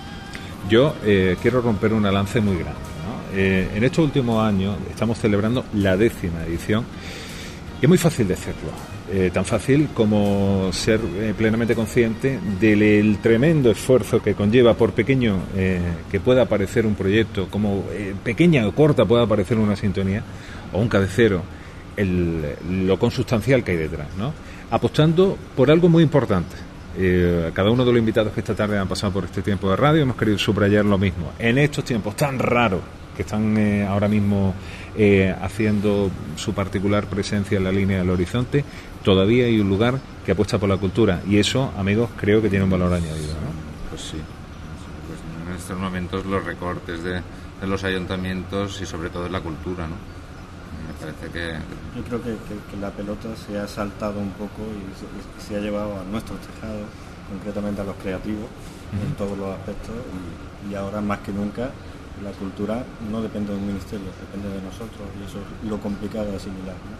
Yo eh, quiero romper una lanza muy grande, ¿no? Eh, en estos últimos años estamos celebrando la décima edición y es muy fácil decirlo, eh, tan fácil como ser eh, plenamente consciente del tremendo esfuerzo que conlleva, por pequeño eh, que pueda parecer un proyecto, como eh, pequeña o corta pueda parecer una sintonía o un cabecero, el, lo consustancial que hay detrás, ¿no? Apostando por algo muy importante. Eh, cada uno de los invitados que esta tarde han pasado por este tiempo de radio hemos querido subrayar lo mismo. En estos tiempos tan raros que están eh, ahora mismo eh, haciendo su particular presencia en la línea del horizonte, todavía hay un lugar que apuesta por la cultura y eso, amigos, creo que tiene un valor añadido, ¿no?
Pues sí. Pues en estos momentos los recortes de, de los ayuntamientos y sobre todo en la cultura, ¿no? Me parece que...
Yo creo que, que, que la pelota se ha saltado un poco y se, se ha llevado a nuestros tejados, concretamente a los creativos, uh-huh. en todos los aspectos, y, y ahora más que nunca la cultura no depende de un ministerio, depende de nosotros, y eso es lo complicado de asimilar, ¿no?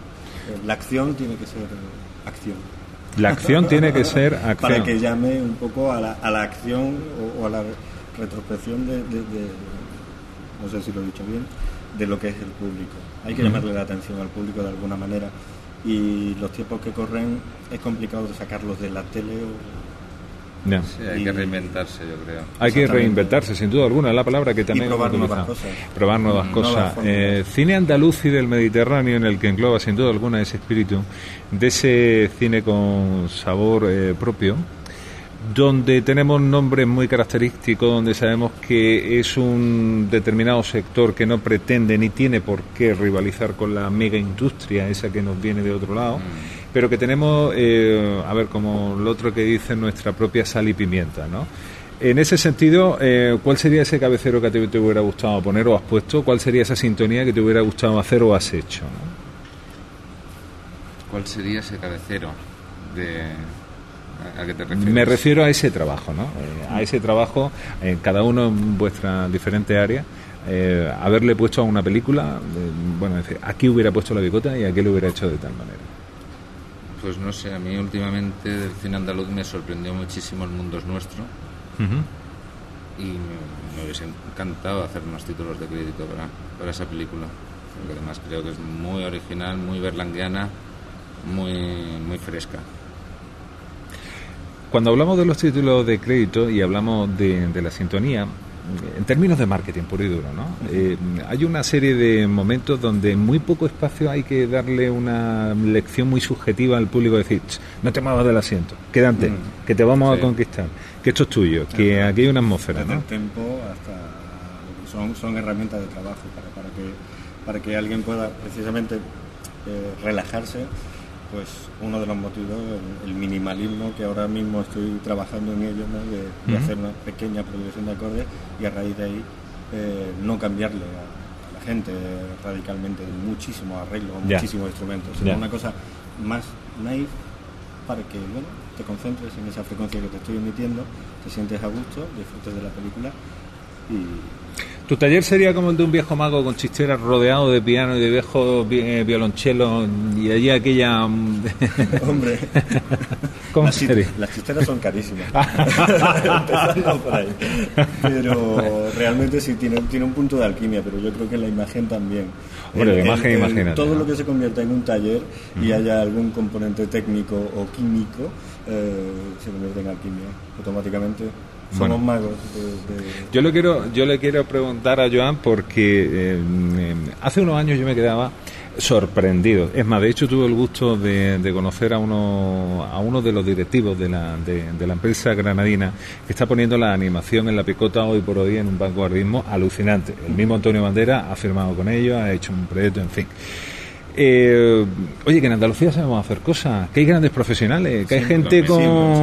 la acción tiene que ser acción.
La acción tiene que ser acción.
Para que llame un poco a la, a la acción o, o a la retrospección de, de, de, no sé si lo he dicho bien, de lo que es el público. Hay que llamarle la atención al público de alguna manera, y los tiempos que corren es complicado de sacarlos de la tele o...
No. Sí, hay y... que reinventarse, yo creo.
Hay que reinventarse, sin duda alguna, es la palabra que también...
Y probar nuevas cosas.
Probar nuevas mm, cosas. Eh, cine andaluz y del Mediterráneo, en el que engloba sin duda alguna ese espíritu, de ese cine con sabor eh, propio, donde tenemos nombres muy característicos, donde sabemos que es un determinado sector que no pretende ni tiene por qué rivalizar con la mega industria esa que nos viene de otro lado, mm. pero que tenemos, eh, a ver, como lo otro que dice, nuestra propia sal y pimienta, ¿no? En ese sentido, eh, ¿cuál sería ese cabecero que te, te hubiera gustado poner o has puesto? ¿Cuál sería esa sintonía que te hubiera gustado hacer o has hecho, ¿no?
¿Cuál sería ese cabecero de... ¿A qué te refieres?
Me refiero a ese trabajo, ¿no? Eh, a ese trabajo, eh, cada uno en vuestra diferente área, eh, haberle puesto a una película, eh, bueno, decir, aquí hubiera puesto la bicota y aquí lo hubiera hecho de tal manera.
Pues no sé, a mí últimamente del cine andaluz me sorprendió muchísimo El mundo es nuestro, uh-huh. y me, me hubiese encantado hacer unos títulos de crédito para, para esa película, porque además creo que es muy original, muy berlanguiana, muy, muy fresca.
Cuando hablamos de los títulos de crédito y hablamos de, de la sintonía, en términos de marketing puro y duro, ¿no? Eh, hay una serie de momentos donde en muy poco espacio hay que darle una lección muy subjetiva al público, decir, no te muevas del asiento, quédate, mm. que te vamos sí. a conquistar, que esto es tuyo, que aquí hay una atmósfera,
desde
¿no?
el tempo hasta son, son herramientas de trabajo para, para que para que alguien pueda precisamente eh, relajarse. Pues uno de los motivos, el, el minimalismo, que ahora mismo estoy trabajando en ello, ¿no? de, de uh-huh. hacer una pequeña progresión de acordes y a raíz de ahí eh, no cambiarle a, a la gente radicalmente muchísimos arreglos, yeah. muchísimos instrumentos, sino yeah. una cosa más naif para que bueno, te concentres en esa frecuencia que te estoy emitiendo, te sientes a gusto, disfrutes de la película y...
¿Tu taller sería como el de un viejo mago con chisteras rodeado de piano y de viejos eh, violonchelos y allí aquella...
Hombre,
¿cómo
las,
sería?
Las chisteras son carísimas. Empezando por ahí. Pero realmente sí tiene, tiene un punto de alquimia, pero yo creo que la imagen también.
Bueno, la imagen,
el, el,
imagínate.
Todo
¿no?
lo que se convierta en un taller uh-huh. y haya algún componente técnico o químico eh, se convierte en alquimia automáticamente. Somos bueno, magos de, de...
Yo le quiero yo le quiero preguntar a Joan porque eh, eh, hace unos años yo me quedaba sorprendido. Es más, de hecho tuve el gusto de, de conocer a uno a uno de los directivos de la de, de la empresa granadina que está poniendo la animación en la picota hoy por hoy en un vanguardismo alucinante. El mismo Antonio Bandera ha firmado con ellos, ha hecho un proyecto, en fin. Eh, oye, que en Andalucía sabemos hacer cosas, que hay grandes profesionales, que hay sí, gente con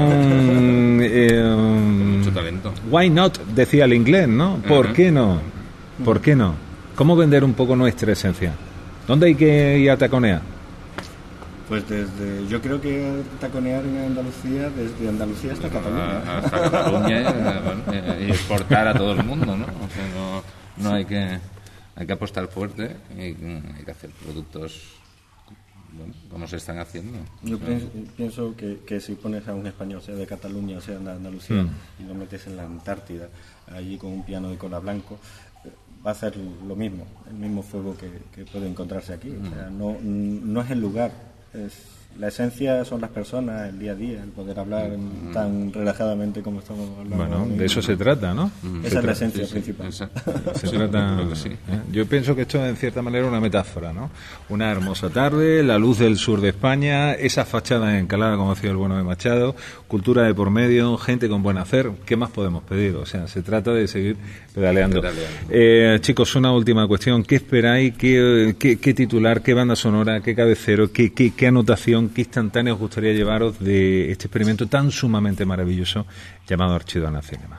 eh,
mucho talento.
Why not, decía el inglés, ¿no? ¿Por uh-huh. qué no? ¿Por qué no? ¿Cómo vender un poco nuestra esencia? ¿Dónde hay que ir a taconear?
Pues desde, yo creo que taconear en Andalucía, desde Andalucía hasta Cataluña.
Hasta Cataluña y, bueno, y exportar a todo el mundo, ¿no? O sea, no, no hay que... Hay que apostar fuerte y hay que hacer productos bueno, como se están haciendo.
Yo pienso, pienso que, que si pones a un español, sea de Cataluña o sea de Andalucía, mm. y lo metes en la Antártida, allí con un piano de cola blanco, va a hacer lo mismo, el mismo fuego que, que puede encontrarse aquí. Mm. O sea, no, no es el lugar, es la esencia son las personas, el día a día, el poder hablar mm. tan relajadamente como estamos hablando.
Bueno, de eso se trata, ¿no?
Esa
se
es la esencia
sí,
principal.
Sí, se sí, trata, sí. ¿eh? Yo pienso que esto es en cierta manera una metáfora, ¿no? Una hermosa tarde, la luz del sur de España, esas fachadas encaladas, como decía el bueno de Machado, cultura de por medio, gente con buen hacer, ¿qué más podemos pedir? O sea, se trata de seguir pedaleando. pedaleando. Eh, chicos, una última cuestión, ¿qué esperáis? ¿Qué, qué, qué titular, qué banda sonora, qué cabecero, qué, qué, qué anotación, qué instantánea os gustaría llevaros de este experimento tan sumamente maravilloso llamado Archidona Cinema?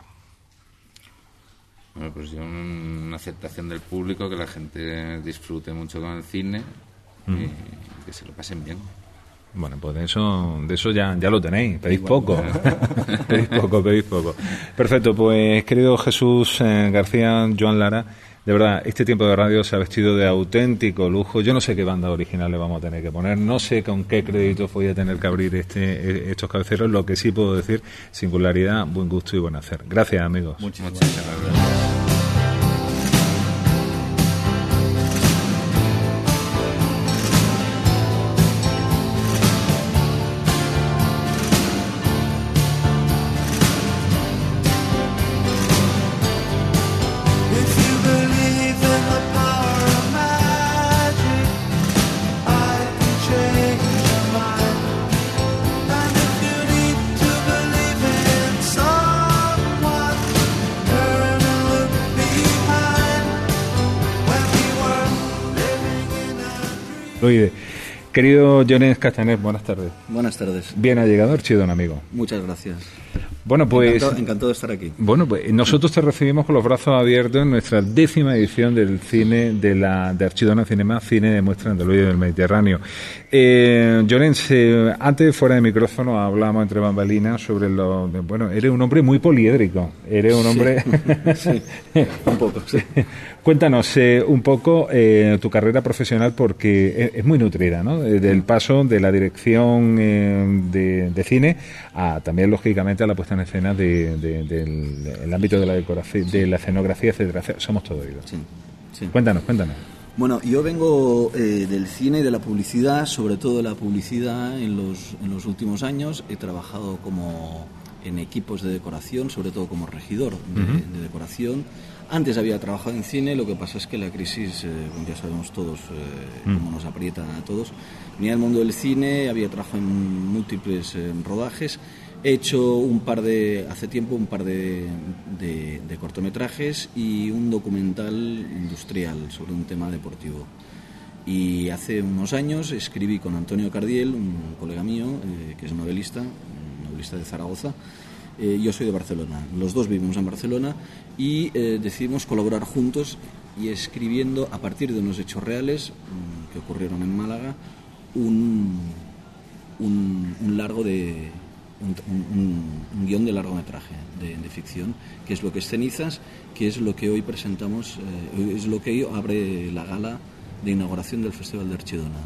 Bueno, pues yo una aceptación del público, que la gente disfrute mucho con el cine mm. y que se lo pasen bien.
Bueno, pues de eso, de eso ya, ya lo tenéis, pedís Igual, poco, pedís poco, pedís poco. Perfecto, pues querido Jesús eh, García, Joan Lara, de verdad, este tiempo de radio se ha vestido de auténtico lujo. Yo no sé qué banda original le vamos a tener que poner, no sé con qué créditos voy a tener que abrir este estos cabeceros, lo que sí puedo decir, singularidad, buen gusto y buen hacer. Gracias, amigos.
Muchas gracias.
Oye, querido Llorens Castaner, buenas tardes.
Buenas tardes.
Bien ha llegado Archidona, amigo.
Muchas gracias.
Bueno, pues...
Encantado, encantado de estar aquí.
Bueno, pues nosotros te recibimos con los brazos abiertos en nuestra décima edición del cine de la de Archidona Cinema, cine de muestra andaluz y del Mediterráneo. Eh, Llorens, eh, antes fuera de micrófono hablábamos entre bambalinas sobre lo... De, bueno, eres un hombre muy poliédrico. Eres un hombre...
Sí, sí, un poco, sí.
Cuéntanos eh, un poco eh, tu carrera profesional, porque es, es muy nutrida, ¿no? Del paso de la dirección eh, de, de cine a también, lógicamente, a la puesta en escena de, de, del, del ámbito de la decoración, de la escenografía, etcétera. Somos todo oídos.
Sí, sí.
Cuéntanos, cuéntanos.
Bueno, yo vengo eh, del cine y de la publicidad, sobre todo de la publicidad en los, en los últimos años. He trabajado como en equipos de decoración, sobre todo como regidor de, uh-huh. de decoración. Antes había trabajado en cine, lo que pasa es que la crisis, eh, ya sabemos todos eh, mm. cómo nos aprieta a todos. Venía del mundo del cine, había trabajado en múltiples eh, rodajes. He hecho un par de, hace tiempo, un par de, de, de cortometrajes y un documental industrial sobre un tema deportivo. Y hace unos años escribí con Antonio Cardiel, un colega mío, eh, que es novelista, un novelista de Zaragoza. Eh, yo soy de Barcelona, los dos vivimos en Barcelona y eh, decidimos colaborar juntos y escribiendo a partir de unos hechos reales mmm, que ocurrieron en Málaga un, un, un largo de un, un, un guión de largometraje de, de ficción, que es lo que es Cenizas, que es lo que hoy presentamos, eh, es lo que hoy abre la gala de inauguración del Festival de Archidona.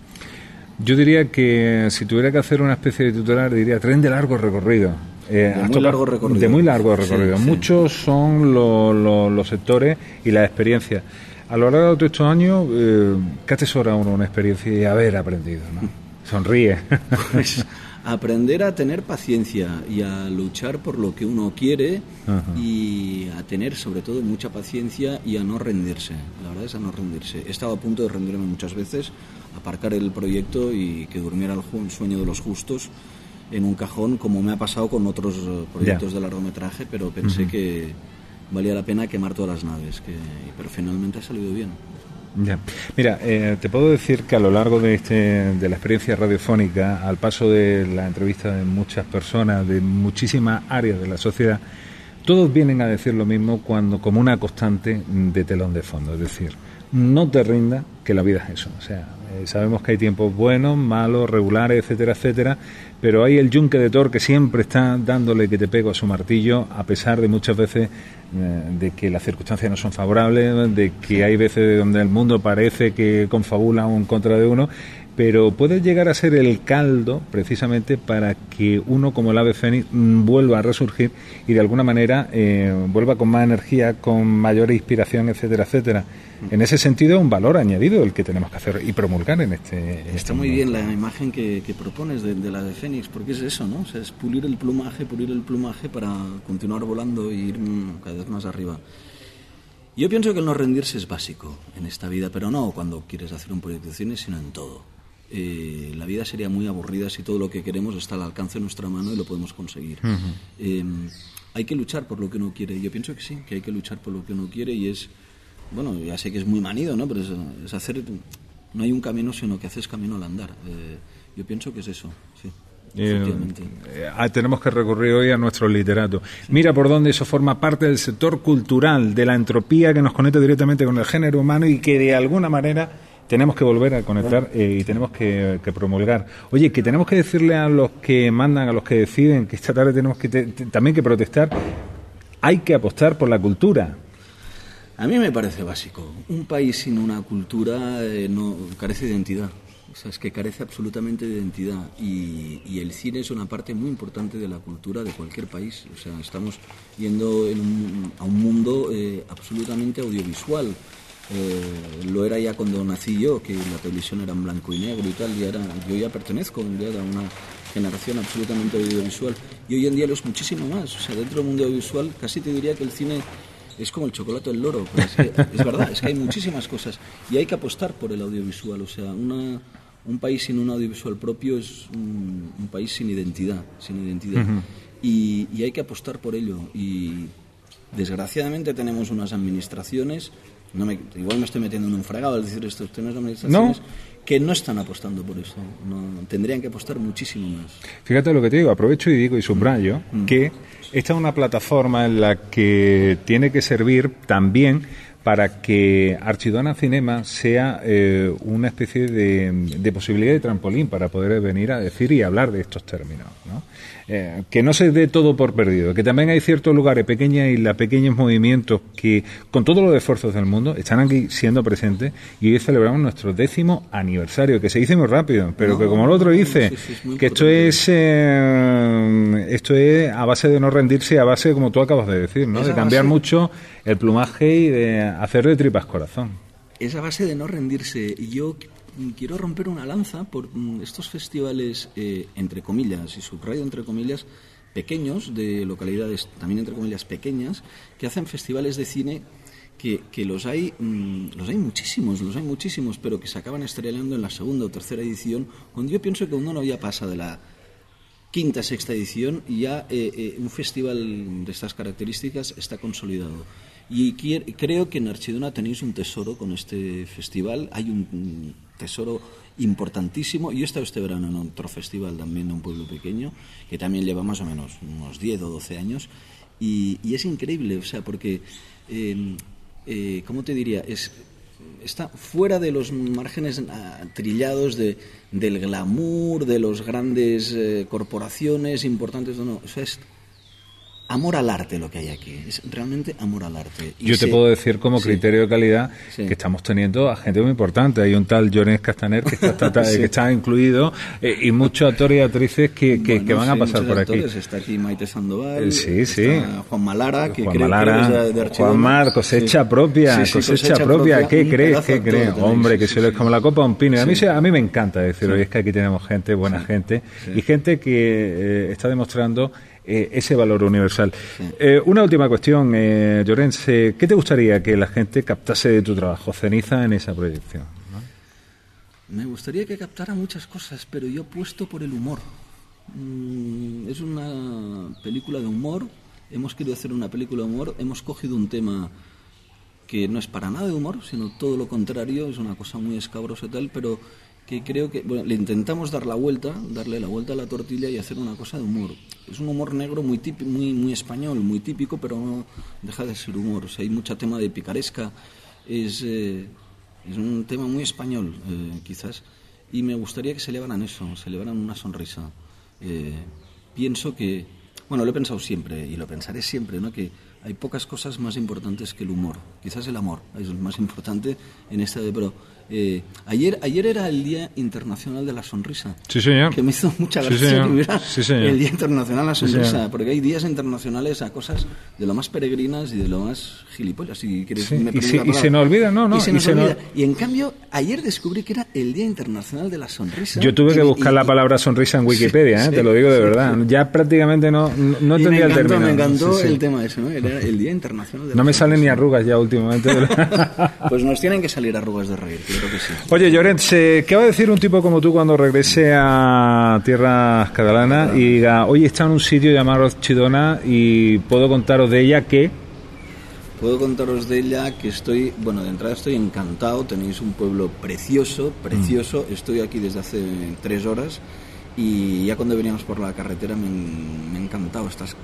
Yo diría que si tuviera que hacer una especie de titular, diría tren de largo recorrido.
Eh, de muy largo recorrido.
De muy largo recorrido.
Sí,
Muchos
sí.
son lo, lo, los sectores y las experiencias. A lo largo de todos estos años, eh, ¿qué atesora uno una experiencia y haber aprendido, ¿no? Sonríe.
Pues aprender a tener paciencia y a luchar por lo que uno quiere. Ajá. Y a tener sobre todo mucha paciencia y a no rendirse. La verdad es a no rendirse. He estado a punto de rendirme muchas veces, aparcar el proyecto y que durmiera el sueño de los justos en un cajón, como me ha pasado con otros proyectos ya. de largometraje, pero pensé uh-huh. que valía la pena quemar todas las naves, que, pero finalmente ha salido bien.
Ya. Mira, eh, te puedo decir que a lo largo de, este, de la experiencia radiofónica, al paso de la entrevista de muchas personas, de muchísimas áreas de la sociedad, todos vienen a decir lo mismo cuando como una constante de telón de fondo, es decir, no te rindas, que la vida es eso. O sea, eh, sabemos que hay tiempos buenos, malos, regulares, etcétera, etcétera, pero hay el yunque de Thor que siempre está dándole que te pego a su martillo, a pesar de muchas veces eh, de que las circunstancias no son favorables, de que hay veces donde el mundo parece que confabula en contra de uno, pero puede llegar a ser el caldo precisamente para que uno como el ave fénix vuelva a resurgir y de alguna manera eh, vuelva con más energía, con mayor inspiración, etcétera, etcétera. En ese sentido, un valor añadido el que tenemos que hacer y promulgar en este... En
Está
este
muy
momento.
bien la imagen que, que propones de, de la ave fénix, porque es eso, ¿no? O sea, es pulir el plumaje, pulir el plumaje para continuar volando e ir cada vez más arriba. Yo pienso que el no rendirse es básico en esta vida, pero no cuando quieres hacer un proyecto de cine, sino en todo. Eh, la vida sería muy aburrida si todo lo que queremos está al alcance de nuestra mano y lo podemos conseguir. Uh-huh. Eh, hay que luchar por lo que uno quiere. Yo pienso que sí, que hay que luchar por lo que uno quiere y es, bueno, ya sé que es muy manido, ¿no? Pero es, es hacer, no hay un camino, sino que haces camino al andar. Eh, yo pienso que es eso, sí.
Eh, eh, tenemos que recurrir hoy a nuestros literatos. Mira por dónde eso forma parte del sector cultural, de la entropía que nos conecta directamente con el género humano y que de alguna manera tenemos que volver a conectar eh, y tenemos que, que promulgar. Oye, que tenemos que decirle a los que mandan, a los que deciden, que esta tarde tenemos que te, te, también que protestar. Hay que apostar por la cultura.
A mí me parece básico. Un país sin una cultura eh, no carece de identidad. O sea, es que carece absolutamente de identidad. Y, y el cine es una parte muy importante de la cultura de cualquier país. O sea, estamos yendo en un, a un mundo eh, absolutamente audiovisual. Eh, lo era ya cuando nací yo, que la televisión era en blanco y negro y tal, y ahora yo ya pertenezco ya a una generación absolutamente audiovisual, y hoy en día lo es muchísimo más. O sea, dentro del mundo audiovisual casi te diría que el cine es como el chocolate del loro, pero es, que, es verdad, es que hay muchísimas cosas y hay que apostar por el audiovisual. O sea, una, un país sin un audiovisual propio es un, un país sin identidad, sin identidad. Uh-huh. y, y hay que apostar por ello, y desgraciadamente tenemos unas administraciones, no me, igual me estoy metiendo en un fregado al decir esto, tenemos administraciones no. que no están apostando por eso, no, tendrían que apostar muchísimo más.
Fíjate lo que te digo, aprovecho y digo y subrayo mm. que esta es una plataforma en la que tiene que servir también para que Archidona Cinema sea eh, una especie de, de posibilidad de trampolín para poder venir a decir y hablar de estos términos, ¿no? Eh, que no se dé todo por perdido, que también hay ciertos lugares, pequeñas islas, pequeños movimientos que con todos los esfuerzos del mundo están aquí siendo presentes, y hoy celebramos nuestro décimo aniversario, que se dice muy rápido, pero no, que como el otro dice, sí, sí, es que esto es eh, esto es a base de no rendirse, a base, como tú acabas de decir, ¿no? De cambiar base... mucho el plumaje y de hacer de tripas corazón.
Esa base de no rendirse. Yo quiero romper una lanza por estos festivales, eh, entre comillas, y subrayo entre comillas, pequeños, de localidades también entre comillas pequeñas, que hacen festivales de cine que, que los hay mmm, los hay muchísimos, los hay muchísimos, pero que se acaban estrenando en la segunda o tercera edición, cuando yo pienso que uno no ya pasa de la quinta, sexta edición y ya eh, eh, un festival de estas características está consolidado. Y quiero, creo que en Archidona tenéis un tesoro con este festival, hay un tesoro importantísimo. Yo he estado este verano en otro festival también de un pueblo pequeño, que también lleva más o menos unos diez o doce años, y, y es increíble, o sea, porque, eh, eh, ¿cómo te diría? Es... está fuera de los márgenes uh, trillados de, del glamour, de las grandes eh, corporaciones importantes. No, no, o sea, es amor al arte lo que hay aquí, es realmente amor al arte.
Y Yo se... te puedo decir como sí. criterio de calidad sí. que estamos teniendo a gente muy importante. Hay un tal Llorens Castaner que está, está, sí. que está incluido eh, y muchos actores y actrices que, que, bueno, que van sí, a pasar por
actores.
aquí.
Está aquí Maite Sandoval,
sí, sí.
está Juan Malara, que
Juan
creo,
Malara,
creo que es de Archidona.
Juan Mar, cosecha sí. propia, sí, sí, cosecha, cosecha propia. propia. ¿Qué crees? ¿Qué crees? Hombre, que sí, se lo es como la copa de un pino. Sí. A mí a mí me encanta decirlo, sí. y es que aquí tenemos gente, buena sí. gente, sí. y gente que eh, está demostrando Eh, ese valor universal. Sí. Eh, una última cuestión, eh, Llorens, eh, ¿qué te gustaría que la gente captase de tu trabajo? Ceniza en esa proyección, ¿no?
Me gustaría que captara muchas cosas, pero yo apuesto por el humor. Mm, es una película de humor, hemos querido hacer una película de humor, hemos cogido un tema que no es para nada de humor, sino todo lo contrario, es una cosa muy escabrosa y tal, pero que creo que, bueno, le intentamos dar la vuelta, darle la vuelta a la tortilla y hacer una cosa de humor. Es un humor negro muy típico, muy muy español, muy típico, pero no deja de ser humor. O sea, hay mucho tema de picaresca, es eh, es un tema muy español, eh, quizás, y me gustaría que se elevaran eso, se elevaran una sonrisa. Eh, pienso que, bueno, lo he pensado siempre y lo pensaré siempre, ¿no? Que hay pocas cosas más importantes que el humor. Quizás el amor es lo más importante en esta de, pero Eh, ayer ayer era el Día Internacional de la Sonrisa.
Sí, señor.
Que me hizo mucha gracia
sí,
que hubiera
sí,
el Día Internacional de la Sonrisa, sí, porque hay días internacionales a cosas de lo más peregrinas y de lo más gilipollas. Si quieres,
sí,
me
y, se, y se nos olvida, ¿no? no
y se nos
y se
olvida.
No...
Y en cambio, ayer descubrí que era el Día Internacional de la Sonrisa.
Yo tuve que
y,
buscar
y,
la palabra sonrisa en Wikipedia,
sí,
¿eh? Te lo digo de sí, verdad. Sí. Ya prácticamente no, no entendía
encantó,
el término.
Me encantó
sí, sí.
el tema ese, ¿no? Era el Día Internacional de la
No me
Sonrisa.
salen ni arrugas ya últimamente.
Pues nos tienen que salir arrugas de reír, creo que sí.
Oye, Llorens, ¿qué va a decir un tipo como tú cuando regrese a tierras catalanas y diga, oye, está en un sitio llamado Archidona y puedo contaros de ella que...
Puedo contaros de ella que estoy, bueno, de entrada estoy encantado, tenéis un pueblo precioso, precioso, mm. estoy aquí desde hace tres horas y ya cuando veníamos por la carretera me, me ha encantado estas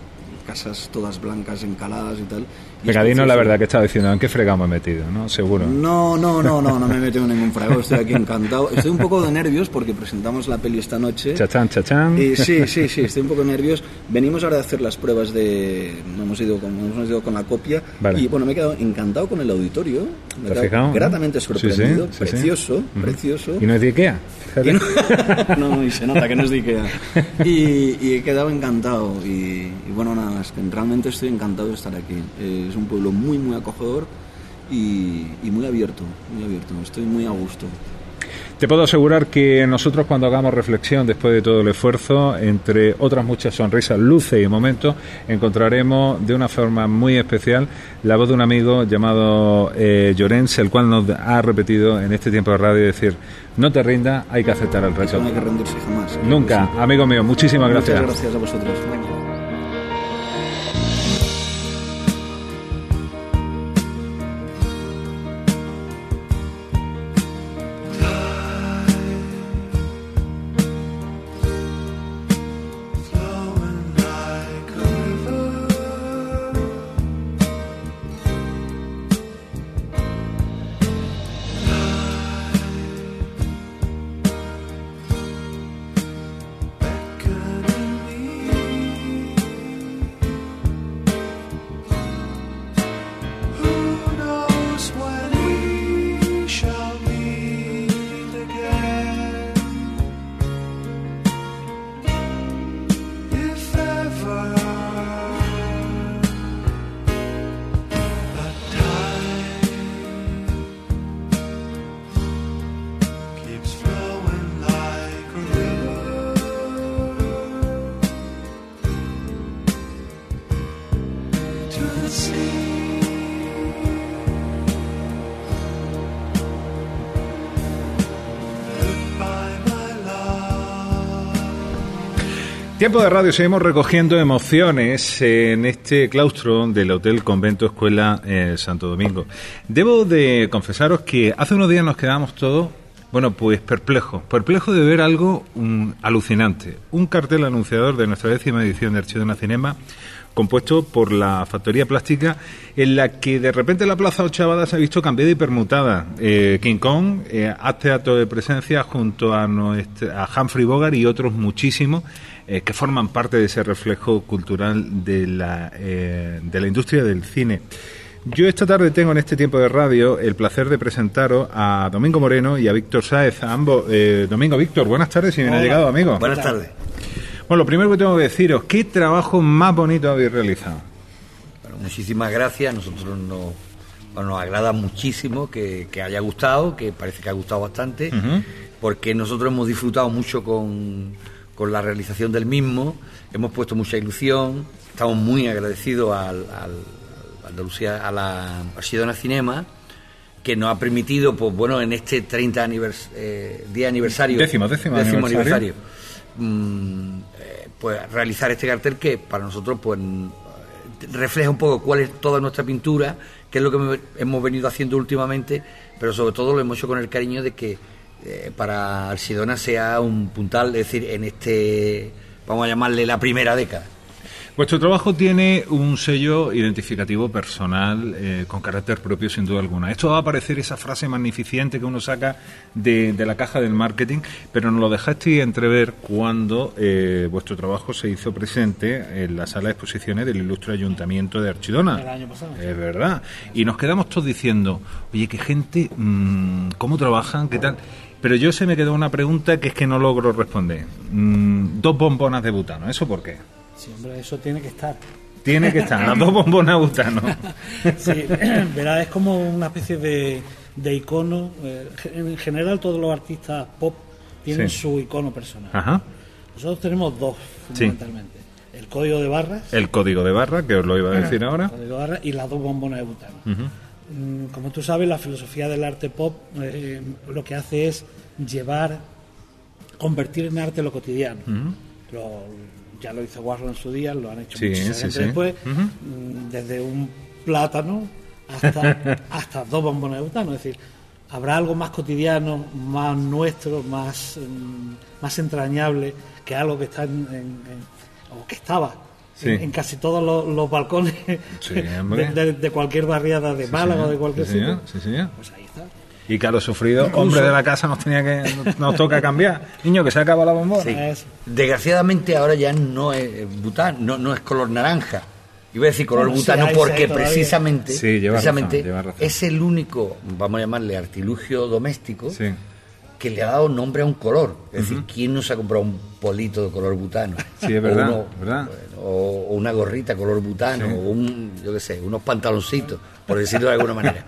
casas todas blancas, encaladas y tal. Y
venga, dinos la verdad que estaba diciendo, ¿en qué fregado me he metido? ¿No? Seguro.
No, no, no, no, no me he metido en ningún fregado, estoy aquí encantado. Estoy un poco de nervios porque presentamos la peli esta noche.
Chachán, chachán.
Y sí, sí, sí, estoy un poco nervioso. Venimos ahora a hacer las pruebas de... No hemos ido con, hemos ido con la copia. Vale. Y bueno, me he quedado encantado con el auditorio. Me he quedado
fijado,
gratamente
¿no?
sorprendido.
Sí, sí,
precioso,
sí, sí.
precioso.
¿Y no es de Ikea?
Y no, no, y se nota que no es de Ikea. Y, y he quedado encantado. Y, y bueno, nada, es que realmente estoy encantado de estar aquí. Eh, es un pueblo muy, muy acogedor y, y muy abierto, muy abierto. Estoy muy a gusto.
Te puedo asegurar que nosotros cuando hagamos reflexión después de todo el esfuerzo, entre otras muchas sonrisas, luces y momentos, encontraremos de una forma muy especial la voz de un amigo llamado eh, Llorens, el cual nos ha repetido en este tiempo de radio decir, no te rindas, hay que aceptar el reto.
No hay que rendirse jamás.
Nunca, sí. Amigo mío, muchísimas gracias.
Muchas gracias a vosotros.
Tiempo de radio, seguimos recogiendo emociones en este claustro del Hotel Convento Escuela eh, Santo Domingo. Debo de confesaros que hace unos días nos quedamos todos, bueno, pues perplejos, perplejos de ver algo um, alucinante. Un cartel anunciador de nuestra décima edición de Archidona Cinema, compuesto por la Factoría Plástica, en la que de repente la Plaza Ochavada se ha visto cambiada y permutada. Eh, King Kong, eh, hazte acto de presencia junto a, nuestra, a Humphrey Bogart y otros muchísimos eh, que forman parte de ese reflejo cultural de la, eh, de la industria del cine. Yo esta tarde tengo en este tiempo de radio el placer de presentaros a Domingo Moreno y a Víctor Sáez, a ambos. Eh, Domingo, Víctor, buenas tardes, si bien ha llegado, amigo.
Buenas tardes.
Bueno, lo primero que tengo que deciros, ¿qué trabajo más bonito habéis realizado?
Bueno, muchísimas gracias, a nosotros nos, bueno, nos agrada muchísimo que, que haya gustado, que parece que ha gustado bastante, uh-huh. porque nosotros hemos disfrutado mucho con, con la realización del mismo, hemos puesto mucha ilusión, estamos muy agradecidos al, al, al Andalucía, a la Archidona Cinema, que nos ha permitido, pues bueno, en este treinta anivers, eh, día aniversario,
décimo, décimo,
décimo
aniversario,
aniversario mmm, eh, pues realizar este cartel que para nosotros pues refleja un poco cuál es toda nuestra pintura, qué es lo que hemos venido haciendo últimamente, pero sobre todo lo hemos hecho con el cariño de que eh, para Archidona sea un puntal, es decir, en este, vamos a llamarle la primera década.
Vuestro trabajo tiene un sello identificativo personal eh, con carácter propio, sin duda alguna. Esto va a parecer esa frase magnificente que uno saca de, de la caja del marketing, pero nos lo dejasteis entrever cuando eh, vuestro trabajo se hizo presente en la sala de exposiciones del Ilustre Ayuntamiento de Archidona.
El año pasado.
Es verdad. Y nos quedamos todos diciendo, oye, qué gente, mmm, ¿cómo trabajan? ¿Qué tal? Pero yo se me quedó una pregunta que es que no logro responder. Mm, dos bombonas de butano, ¿eso por qué?
Sí, hombre, eso tiene que estar.
Tiene que estar, las dos bombonas de butano.
Sí, verá, es como una especie de, de icono. En general, todos los artistas pop tienen sí. su icono personal.
Ajá.
Nosotros tenemos dos, fundamentalmente. Sí. El código de barras.
El código de barras, que os lo iba a decir ahora.
El código de barras y las dos bombonas de butano.
Uh-huh.
Como tú sabes, la filosofía del arte pop eh, lo que hace es llevar, convertir en arte lo cotidiano. Uh-huh. Lo, ya lo hizo Warhol en su día, lo han hecho
sí,
muchísima
sí,
gente
sí.
después,
uh-huh.
desde un plátano hasta, hasta dos bombonas de butano. Es decir, habrá algo más cotidiano, más nuestro, más, um, más entrañable que algo que está en, en, en, o que estaba sí. en, en casi todos los, los balcones
sí,
de, de, de cualquier barriada de sí, Málaga o de cualquier
sí,
sitio.
Sí, señor.
Pues ahí está.
Y Carlos Sufrido, incluso, hombre de la casa, nos tenía que nos toca cambiar. Niño, que se acaba la bombona.
Sí. Desgraciadamente ahora ya no es butano, no, no es color naranja. Iba a decir color bueno, butano sí, porque precisamente,
sí, lleva
precisamente
razón, lleva razón.
Es el único, vamos a llamarle artilugio doméstico,
sí.
que le ha dado nombre a un color. Es uh-huh. decir, ¿quién no se ha comprado un polito de color butano?
Sí, es verdad.
O, uno,
¿verdad?
o, o una gorrita color butano, sí. o un, yo qué sé, unos pantaloncitos, por decirlo de alguna manera.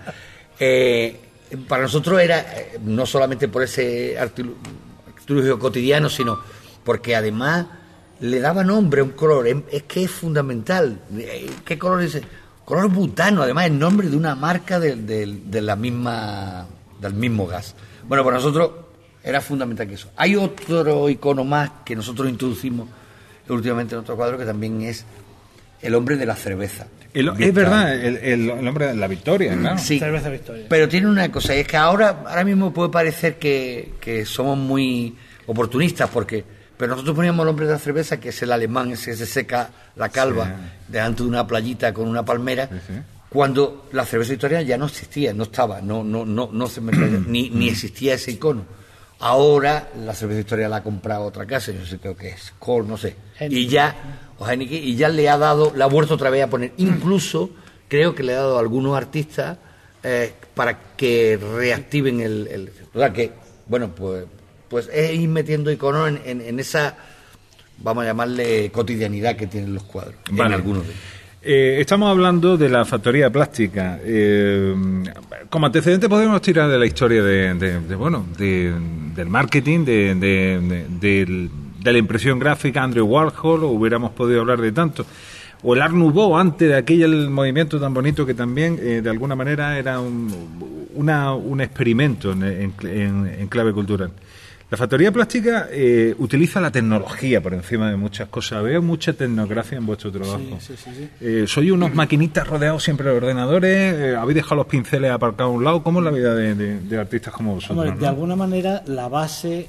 Eh, para nosotros era, no solamente por ese artilugio cotidiano, sino porque además le daba nombre a un color. Es que es fundamental. ¿Qué color es? Color butano, además el nombre de una marca de, de, de la misma, del mismo gas. Bueno, para nosotros era fundamental que eso. Hay otro icono más que nosotros introducimos últimamente en otro cuadro, que también es el hombre de la cerveza.
El, es verdad, el, el, el hombre de la Victoria, claro.
Sí, cerveza Victoria.
Pero tiene una cosa, y es que ahora, ahora mismo puede parecer que, que somos muy oportunistas, porque pero nosotros poníamos el hombre de la cerveza, que es el alemán, ese que se seca la calva sí. delante de una playita con una palmera, sí, sí. cuando la cerveza Victoria ya no existía, no estaba, no no no no se ni ni existía ese icono. Ahora la cerveza Victoria la ha comprado otra casa, yo sé creo que es Cole, no sé, Heineken. y ya o Heineken, y ya le ha dado, la ha vuelto otra vez a poner, incluso creo que le ha dado a algunos artistas eh, para que reactiven el, el, o sea que bueno pues pues es ir metiendo iconos en, en, en esa, vamos a llamarle, cotidianidad que tienen los cuadros, vale. en algunos de ellos.
Eh, estamos hablando de la factoría plástica. Eh, como antecedente podemos tirar de la historia de, de, de bueno, de, del marketing, de, de, de, de, de la impresión gráfica, Andrew Warhol, o hubiéramos podido hablar de tanto. O el Art Nouveau, antes de aquel movimiento tan bonito que también, eh, de alguna manera, era un, una, un experimento en, en, en clave cultural. La factoría plástica eh, utiliza la tecnología por encima de muchas cosas. Veo mucha tecnografía en vuestro trabajo.
Sí, sí, sí, sí.
Eh, ¿Soy unos maquinitas rodeados siempre de ordenadores? Eh, ¿Habéis dejado los pinceles aparcados a un lado? ¿Cómo es la vida de, de, de artistas como vosotros?
Hombre,
¿no?
De alguna manera la base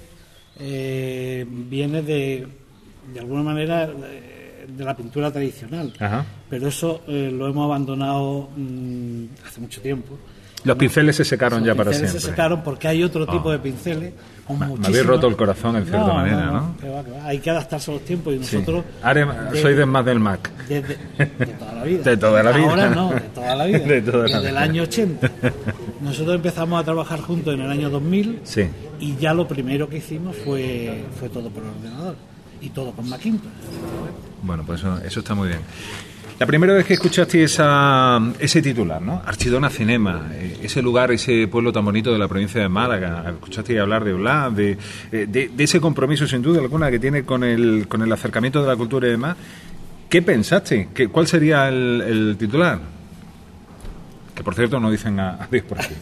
eh, viene de, de alguna manera, de, de la pintura tradicional.
Ajá.
Pero eso eh, lo hemos abandonado mmm, hace mucho tiempo.
Los pinceles se secaron
Los
ya para siempre.
Los pinceles se secaron porque hay otro tipo oh. de pinceles. Con
me, me habéis roto el corazón en cierta
no,
manera,
¿no?
¿no?
Que va, que va. Hay que adaptarse a los tiempos y nosotros...
Sí. Ahora de, soy de más del Mac.
De, de, de toda la vida.
De toda la vida.
Ahora no, de toda la vida.
de toda la
Desde
vida.
el año ochenta. Nosotros empezamos a trabajar juntos en el año dos mil
sí.
y ya lo primero que hicimos fue, fue todo por ordenador y todo con Macintosh.
Bueno, pues eso, eso está muy bien. La primera vez que escuchaste esa, ese titular, ¿no? Archidona Cinema, ese lugar, ese pueblo tan bonito de la provincia de Málaga, escuchaste hablar de Blas, de, de, de ese compromiso sin duda alguna que tiene con el, con el acercamiento de la cultura y demás. ¿Qué pensaste? ¿Qué, ¿Cuál sería el, el titular? Que por cierto no dicen a, a Dios por aquí.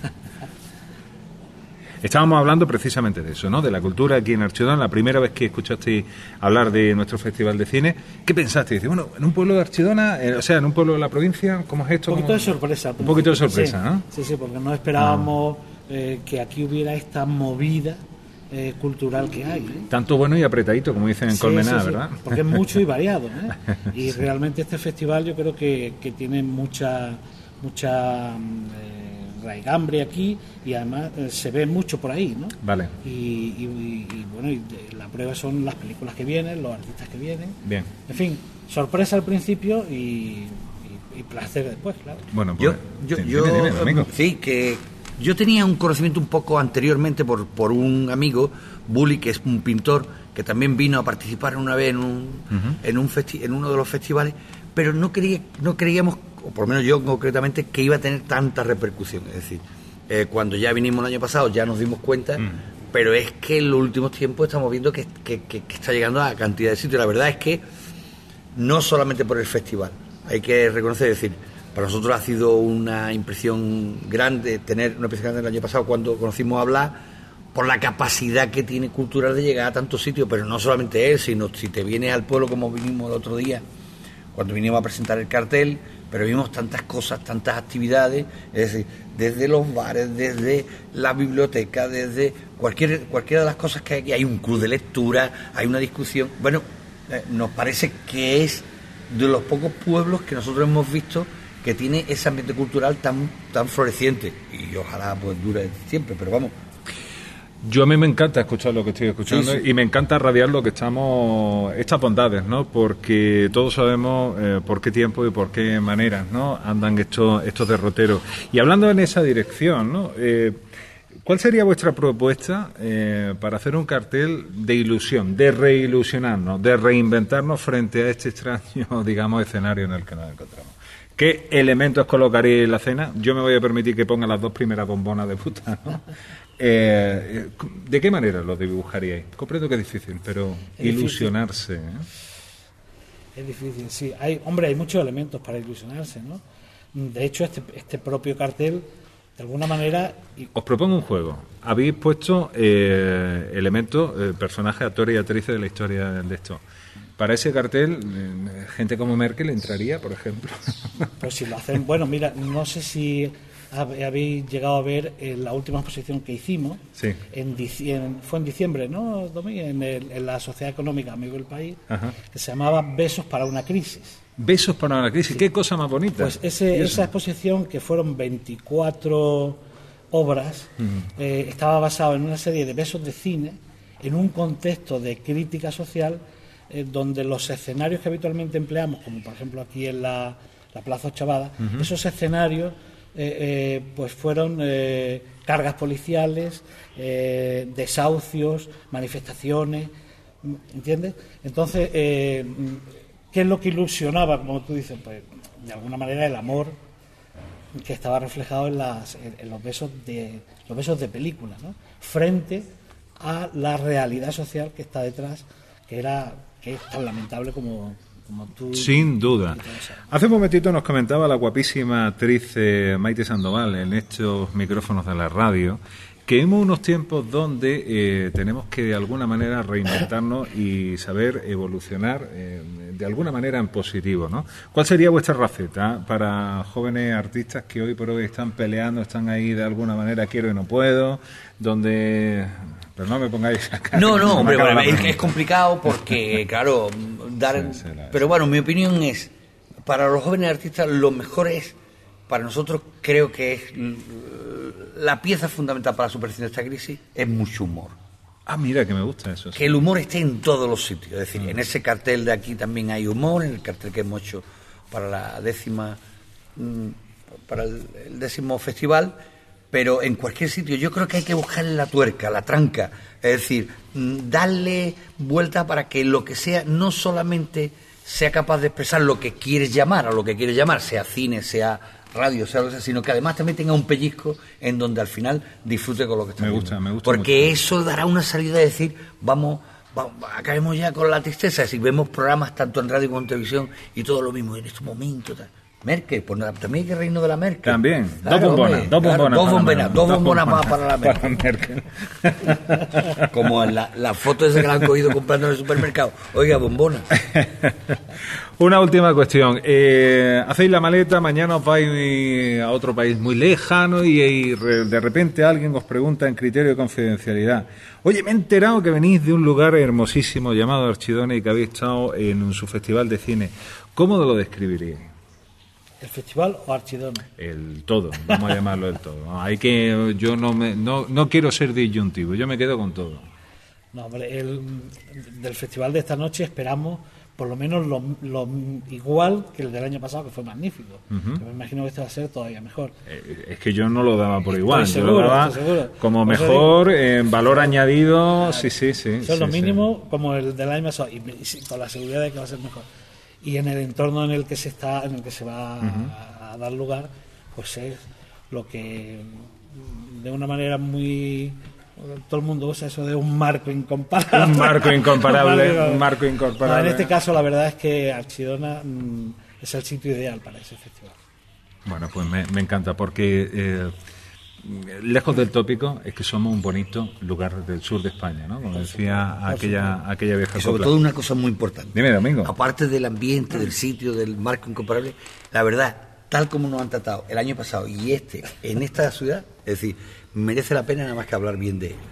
Estábamos hablando precisamente de eso, ¿no? De la cultura aquí en Archidona. La primera vez que escuchaste hablar de nuestro festival de cine, ¿qué pensaste? Dices, bueno, en un pueblo de Archidona, eh, o sea, en un pueblo de la provincia, ¿cómo es esto?
Un poquito
¿Cómo?
de sorpresa.
Un poquito de sorpresa,
sí,
¿no?
Sí, sí, porque no esperábamos ah. eh, que aquí hubiera esta movida eh, cultural que hay. ¿eh?
Tanto bueno y apretadito, como dicen en
sí,
Colmenar,
sí, sí,
¿verdad?
Porque es mucho y variado, ¿eh? Y
sí.
realmente este festival yo creo que, que tiene mucha... mucha eh, raigambre aquí y además eh, se ve mucho por ahí, ¿no?
Vale.
Y, y, y, y bueno, y de, la prueba son las películas que vienen, los artistas que vienen.
Bien.
En fin, sorpresa al principio y, y, y placer después, claro.
Bueno, pues,
yo, yo,
dime,
yo
dime, amigo.
sí, que yo tenía un conocimiento un poco anteriormente por, por un amigo, Bully, que es un pintor, que también vino a participar una vez en un, uh-huh. en, un festi- en uno de los festivales, pero no, creía, no creíamos, o por lo menos yo concretamente, que iba a tener tanta repercusión. Es decir, eh, cuando ya vinimos el año pasado ya nos dimos cuenta, mm. pero es que en los últimos tiempos estamos viendo que, que, que, que está llegando a cantidad de sitios. La verdad es que no solamente por el festival, hay que reconocer, es decir, para nosotros ha sido una impresión grande, tener una impresión grande el año pasado cuando conocimos a Blas, por la capacidad que tiene cultural de llegar a tantos sitios, pero no solamente él, sino si te vienes al pueblo como vinimos el otro día, cuando vinimos a presentar el cartel, pero vimos tantas cosas, tantas actividades, es decir, desde los bares, desde la biblioteca, desde cualquier cualquiera de las cosas que hay, hay un club de lectura, hay una discusión. Bueno, eh, nos parece que es de los pocos pueblos que nosotros hemos visto que tiene ese ambiente cultural tan tan floreciente, y ojalá pues dure siempre, pero vamos.
Yo a mí me encanta escuchar lo que estoy escuchando, sí, sí. Y me encanta radiar lo que estamos, estas bondades, ¿no? Porque todos sabemos eh, por qué tiempo y por qué maneras, ¿no? Andan estos estos derroteros. Y hablando en esa dirección, ¿no? Eh, ¿Cuál sería vuestra propuesta eh, para hacer un cartel de ilusión, de reilusionarnos, de reinventarnos frente a este extraño, digamos, escenario en el que nos encontramos? ¿Qué elementos colocaríais en la cena? Yo me voy a permitir que ponga las dos primeras bombonas de puta, ¿no? Eh, ¿De qué manera lo dibujaríais? Comprendo que es difícil, pero es ilusionarse.
Difícil. ¿eh? Es difícil, sí. Hay, hombre, hay muchos elementos para ilusionarse, ¿no? De hecho, este, este propio cartel, de alguna manera...
Os propongo un juego. Habéis puesto eh, elementos, eh, personajes, actores y actrices de la historia de esto. Para ese cartel, eh, gente como Merkel entraría, por ejemplo.
Pues si lo hacen... Bueno, mira, no sé si... habéis llegado a ver en la última exposición que hicimos,
sí.
en, en, fue en diciembre, ¿no, Domínguez? En, el, en la Sociedad Económica Amigo del País, Ajá. que se llamaba Besos para una crisis.
Besos para una crisis, sí. Qué cosa más bonita.
Pues ese, esa exposición, que fueron veinticuatro obras, uh-huh. eh, estaba basada en una serie de besos de cine, en un contexto de crítica social, eh, donde los escenarios que habitualmente empleamos, como por ejemplo aquí en la, la Plaza Ochavada, uh-huh. esos escenarios Eh, eh, pues fueron eh, cargas policiales, eh, desahucios, manifestaciones, ¿entiendes? Entonces, eh, ¿qué es lo que ilusionaba, como tú dices? Pues de alguna manera el amor que estaba reflejado en, las, en, en los besos de los besos de película, ¿no? Frente a la realidad social que está detrás, que era que es tan lamentable como Tú...
Sin duda. Hace un momentito nos comentaba la guapísima actriz eh, Maite Sandoval en estos micrófonos de la radio que vemos unos tiempos donde eh, tenemos que de alguna manera reinventarnos y saber evolucionar eh, de alguna manera en positivo, ¿no? ¿Cuál sería vuestra receta para jóvenes artistas que hoy por hoy están peleando, están ahí de alguna manera, quiero y no puedo, donde... Pero no me pongáis acá.
No, no, hombre, bueno, es, es complicado porque, claro, dar... Sí, sí, pero bueno, mi opinión es, para los jóvenes artistas lo mejor es, para nosotros creo que es la pieza fundamental para la superación de esta crisis, es mucho humor.
Ah, mira, que me gusta eso. Sí.
Que el humor esté en todos los sitios. Es decir, mm. en ese cartel de aquí también hay humor, en el cartel que hemos hecho para la décima, para el, el décimo festival... pero en cualquier sitio yo creo que hay que buscarle la tuerca, la tranca, es decir, darle vuelta para que lo que sea no solamente sea capaz de expresar lo que quieres llamar, a lo que quieres llamar, sea cine, sea radio, sea lo que sea, sino que además también tenga un pellizco en donde al final disfrute con lo que está
me
viendo.
Gusta, me gusta
porque
mucho.
Eso dará una salida de decir, vamos, vamos, acabemos ya con la tristeza, si vemos programas tanto en radio como en televisión y todo lo mismo en estos momentos, tal. Merkel, pues también hay que reino de la Merkel.
También,
claro,
dos bombonas,
hombre,
dos bombonas.
Claro, dos bombonas, dos bombonas para, para la Merkel.
Para Merkel.
Como en la, la foto esa que la han cogido comprando en el supermercado. Oiga, bombona.
Una última cuestión. Eh, hacéis la maleta, mañana os vais a otro país muy lejano y, y de repente alguien os pregunta en criterio de confidencialidad. Oye, me he enterado que venís de un lugar hermosísimo llamado Archidona y que habéis estado en su festival de cine. ¿Cómo lo describiríais?
¿El festival o Archidona?
El todo, vamos a llamarlo el todo. Hay que, yo no me, no, no quiero ser disyuntivo, yo me quedo con todo.
No, hombre, el, del festival de esta noche esperamos por lo menos lo, lo igual que el del año pasado, que fue magnífico. Uh-huh. Me imagino que este va a ser todavía mejor.
Eh, es que yo no lo daba por igual,
estoy
yo
seguro,
lo daba
estoy seguro.
como mejor, en eh, valor añadido, claro. sí, sí, sí.
Eso es
sí,
lo mínimo,
sí.
como el del año pasado, y, y con la seguridad de que va a ser mejor. Y en el entorno en el que se está, en el que se va uh-huh. a, a dar lugar, pues es lo que de una manera muy, todo el mundo usa eso de un marco incomparable.
Un marco incomparable, un marco incomparable.
No, en este caso la verdad es que Archidona mmm, es el sitio ideal para ese festival.
Bueno, pues me, me encanta porque eh, lejos del tópico es que somos un bonito lugar del sur de España, ¿no? Como decía aquella, aquella vieja
y sobre
copla.
todo una cosa muy importante.
Dime, Domingo.
Aparte del ambiente, del sitio, del marco incomparable, la verdad, tal como nos han tratado el año pasado y este, en esta ciudad, es decir, merece la pena nada más que hablar bien de ellos.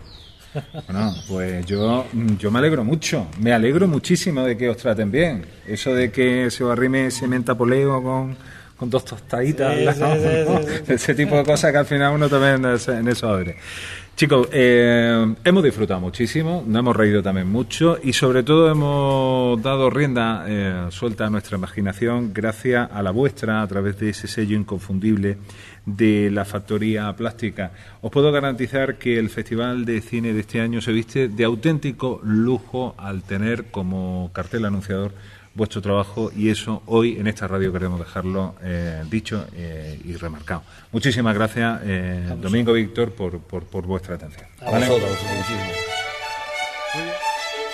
Bueno, pues yo, yo me alegro mucho, me alegro muchísimo de que os traten bien. Eso de que se os arrime ese mentapoleo con, con dos tostaditas, sí, sí, ¿no? Sí, sí, sí. Ese tipo de cosas que al final uno también en eso abre. Chicos, eh, hemos disfrutado muchísimo, nos hemos reído también mucho y sobre todo hemos dado rienda eh, suelta a nuestra imaginación gracias a la vuestra, a través de ese sello inconfundible de la Factoría Plástica. Os puedo garantizar que el Festival de Cine de este año se viste de auténtico lujo al tener como cartel anunciador vuestro trabajo, y eso hoy en esta radio queremos dejarlo eh, dicho eh, y remarcado. Muchísimas gracias, eh, Domingo, Víctor, por, por, por vuestra atención.
A ¿Vale? vosotros, muchísimas.
Muy bien.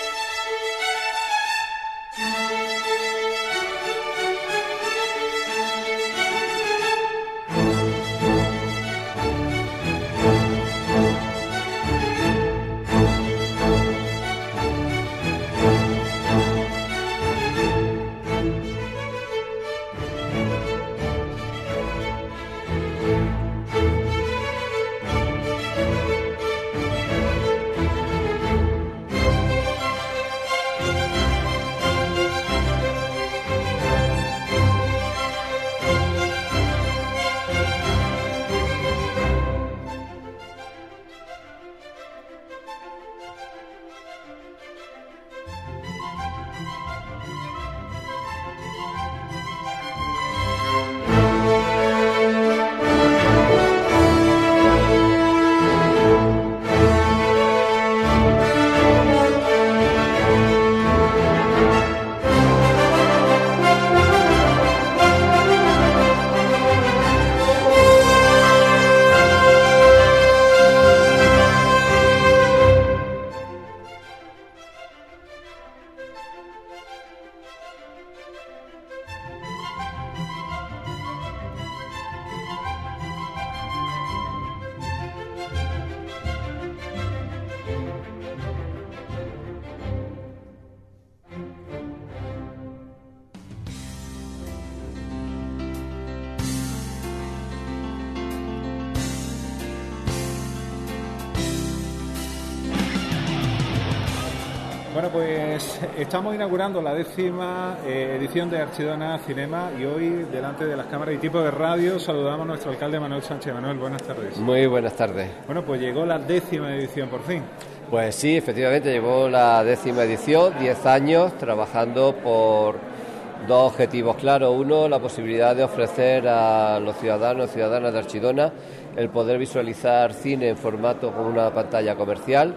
Bueno, pues estamos inaugurando la décima eh, edición de Archidona Cinema y hoy, delante de las cámaras y tipos de radio, saludamos a nuestro alcalde Manuel Sánchez. Manuel, buenas tardes.
Muy buenas tardes.
Bueno, pues llegó la décima edición por fin.
Pues sí, efectivamente llegó la décima edición, diez años trabajando por dos objetivos claros. Uno, la posibilidad de ofrecer a los ciudadanos y ciudadanas de Archidona el poder visualizar cine en formato con una pantalla comercial.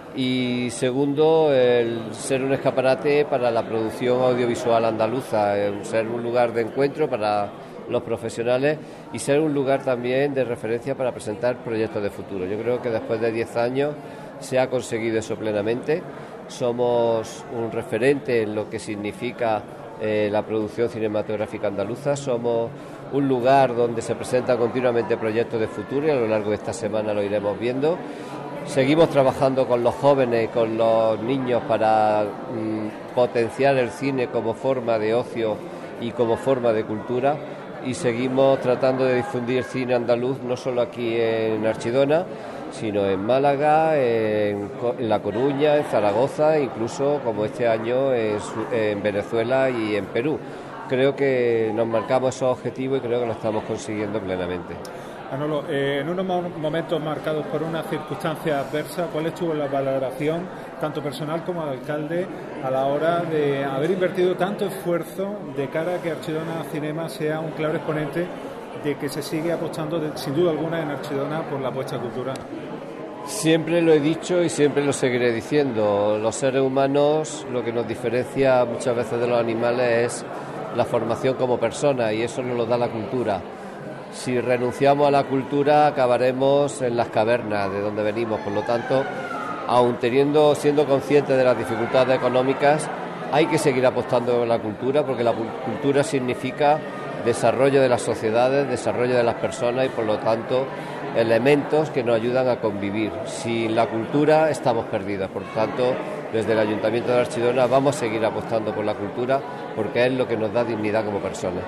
Y segundo, el ser un escaparate para la producción audiovisual andaluza, ser un lugar de encuentro para los profesionales y ser un lugar también de referencia para presentar proyectos de futuro. Yo creo que después de diez años se ha conseguido eso plenamente. Somos un referente en lo que significa eh, la producción cinematográfica andaluza. Somos un lugar donde se presentan continuamente proyectos de futuro y a lo largo de esta semana lo iremos viendo. Seguimos trabajando con los jóvenes y con los niños para mm, potenciar el cine como forma de ocio y como forma de cultura, y seguimos tratando de difundir cine andaluz no solo aquí en Archidona, sino en Málaga, en, en La Coruña, en Zaragoza, incluso como este año en, en Venezuela y en Perú. Creo que nos marcamos esos objetivos y creo que lo estamos consiguiendo plenamente.
Manolo, eh, en unos momentos marcados por una circunstancia adversa, ¿cuál estuvo la valoración, tanto personal como del alcalde, a la hora de haber invertido tanto esfuerzo de cara a que Archidona Cinema sea un claro exponente de que se sigue apostando, de, sin duda alguna, en Archidona por la apuesta cultural?
Siempre lo he dicho y siempre lo seguiré diciendo. Los seres humanos, lo que nos diferencia muchas veces de los animales es la formación como persona, y eso nos lo da la cultura. Si renunciamos a la cultura, acabaremos en las cavernas de donde venimos. Por lo tanto, aun teniendo, siendo conscientes de las dificultades económicas, hay que seguir apostando por la cultura, porque la cultura significa desarrollo de las sociedades, desarrollo de las personas y, por lo tanto, elementos que nos ayudan a convivir. Sin la cultura estamos perdidos. Por lo tanto, desde el Ayuntamiento de Archidona vamos a seguir apostando por la cultura, porque es lo que nos da dignidad como personas.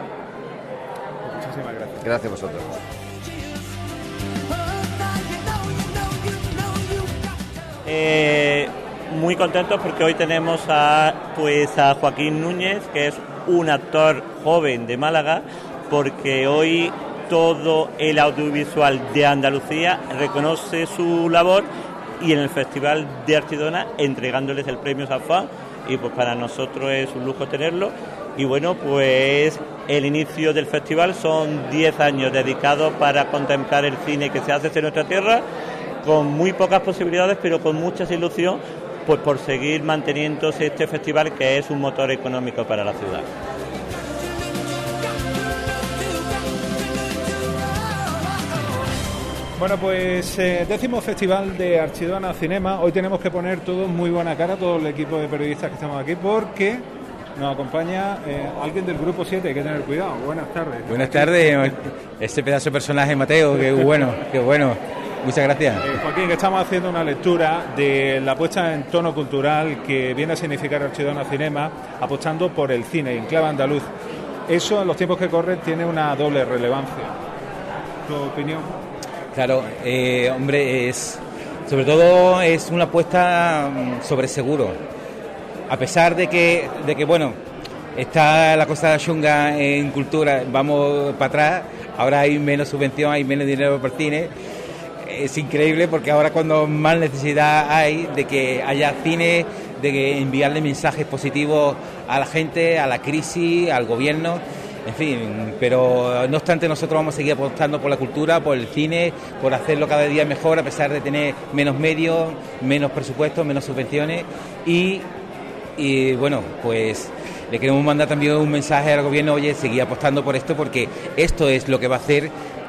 Muchísimas gracias.
Gracias a vosotros.
Eh, muy contentos porque hoy tenemos a, pues, a Joaquín Núñez, que es un actor joven de Málaga, porque hoy todo el audiovisual de Andalucía reconoce su labor y en el Festival de Archidona entregándoles el premio Safán, y pues para nosotros es un lujo tenerlo. Y bueno, pues el inicio del festival son diez años dedicados para contemplar el cine que se hace en nuestra tierra, con muy pocas posibilidades pero con mucha ilusión, pues por seguir manteniéndose este festival que es un motor económico para la ciudad.
Bueno, pues eh, décimo Festival de Archidona Cinema. Hoy tenemos que poner todos muy buena cara, todo el equipo de periodistas que estamos aquí, porque nos acompaña eh, alguien del Grupo siete, hay que tener cuidado. Buenas tardes.
Buenas tardes, ese pedazo de personaje Mateo, qué bueno, qué bueno. Muchas gracias.
Eh, Joaquín, que estamos haciendo una lectura de la puesta en tono cultural que viene a significar Archidona Cinema, apostando por el cine en clave andaluz. Eso, en los tiempos que corren, tiene una doble relevancia. ¿Tu opinión?
Claro, eh, hombre, es sobre todo es una apuesta sobre seguro. A pesar de que, de que bueno, está la cosa chunga en cultura, vamos para atrás, ahora hay menos subvención, hay menos dinero por cine. Es increíble porque ahora cuando más necesidad hay de que haya cine, de que enviarle mensajes positivos a la gente, a la crisis, al gobierno. En fin, pero no obstante nosotros vamos a seguir apostando por la cultura, por el cine, por hacerlo cada día mejor a pesar de tener menos medios, menos presupuestos, menos subvenciones y, y bueno, pues le queremos mandar también un mensaje al gobierno, oye, seguir apostando por esto porque esto es lo que va a hacer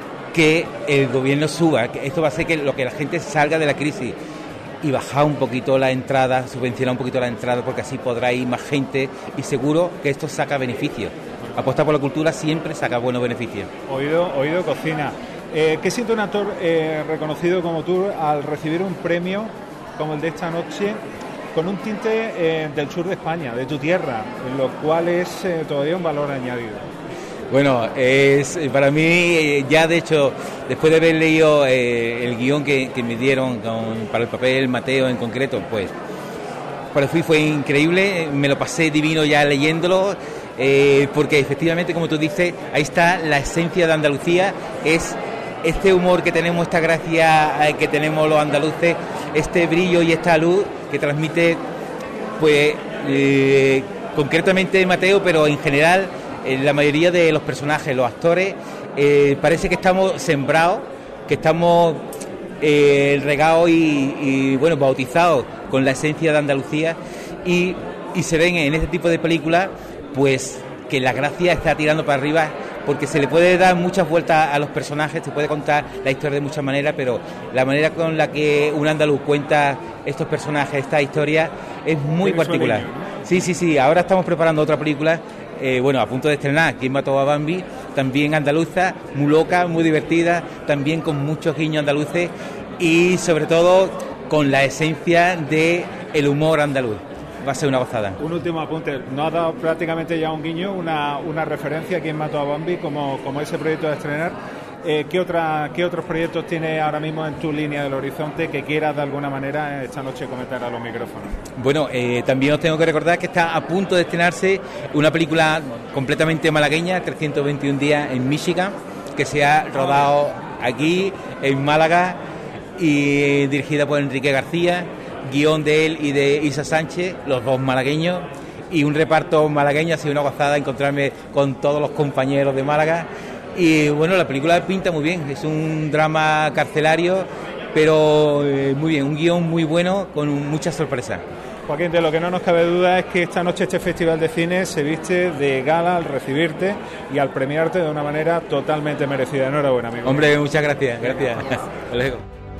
que el gobierno suba, que esto va a hacer que, lo que la gente salga de la crisis y bajar un poquito la entrada, subvencionar un poquito la entrada porque así podrá ir más gente y seguro que esto saca beneficios. Apostar por la cultura siempre saca buenos beneficios.
Oído, oído cocina. Eh, ¿Qué siente un actor eh, reconocido como tú al recibir un premio como el de esta noche con un tinte eh, del sur de España, de tu tierra, lo cual es eh, todavía un valor añadido?
Bueno, es para mí, ya de hecho, después de haber leído eh, el guión que, que me dieron con, para el papel Mateo en concreto, pues para mí fue increíble, me lo pasé divino ya leyéndolo. Eh, porque efectivamente, como tú dices, ahí está la esencia de Andalucía, es este humor que tenemos, esta gracia que tenemos los andaluces, este brillo y esta luz que transmite, pues, eh, concretamente Mateo, pero en general eh, la mayoría de los personajes, los actores, eh, parece que estamos sembrados, que estamos eh, regados y, y, bueno, bautizados con la esencia de Andalucía y, y se ven en este tipo de películas pues que la gracia está tirando para arriba porque se le puede dar muchas vueltas a los personajes, se puede contar la historia de muchas maneras, pero la manera con la que un andaluz cuenta estos personajes, esta historia, es muy particular. Sí, sí, sí, ahora estamos preparando otra película, eh, bueno, a punto de estrenar, ¿Quién mató a Bambi?, también andaluza, muy loca, muy divertida, también con muchos guiños andaluces y sobre todo con la esencia de el humor andaluz. Va a ser una gozada.
Un último apunte, no ha dado prácticamente ya un guiño, una, una referencia a Quién mató a Bambi como, como ese proyecto de estrenar. Eh, ¿qué, otra, ¿Qué otros proyectos tienes ahora mismo en tu línea del horizonte que quieras de alguna manera esta noche comentar a los micrófonos?
Bueno, eh, también os tengo que recordar que está a punto de estrenarse una película completamente malagueña, trescientos veintiún días en Michigan, que se ha rodado aquí en Málaga y dirigida por Enrique García, guión de él y de Isa Sánchez, los dos malagueños, y un reparto malagueño. Ha sido una gozada encontrarme con todos los compañeros de Málaga y bueno, la película pinta muy bien, es un drama carcelario pero eh, muy bien, un guión muy bueno con muchas sorpresas.
Joaquín, de lo que no nos cabe duda es que esta noche este Festival de Cine se viste de gala al recibirte y al premiarte de una manera totalmente merecida. Enhorabuena, amigo.
Hombre, muchas gracias, gracias. Hasta luego.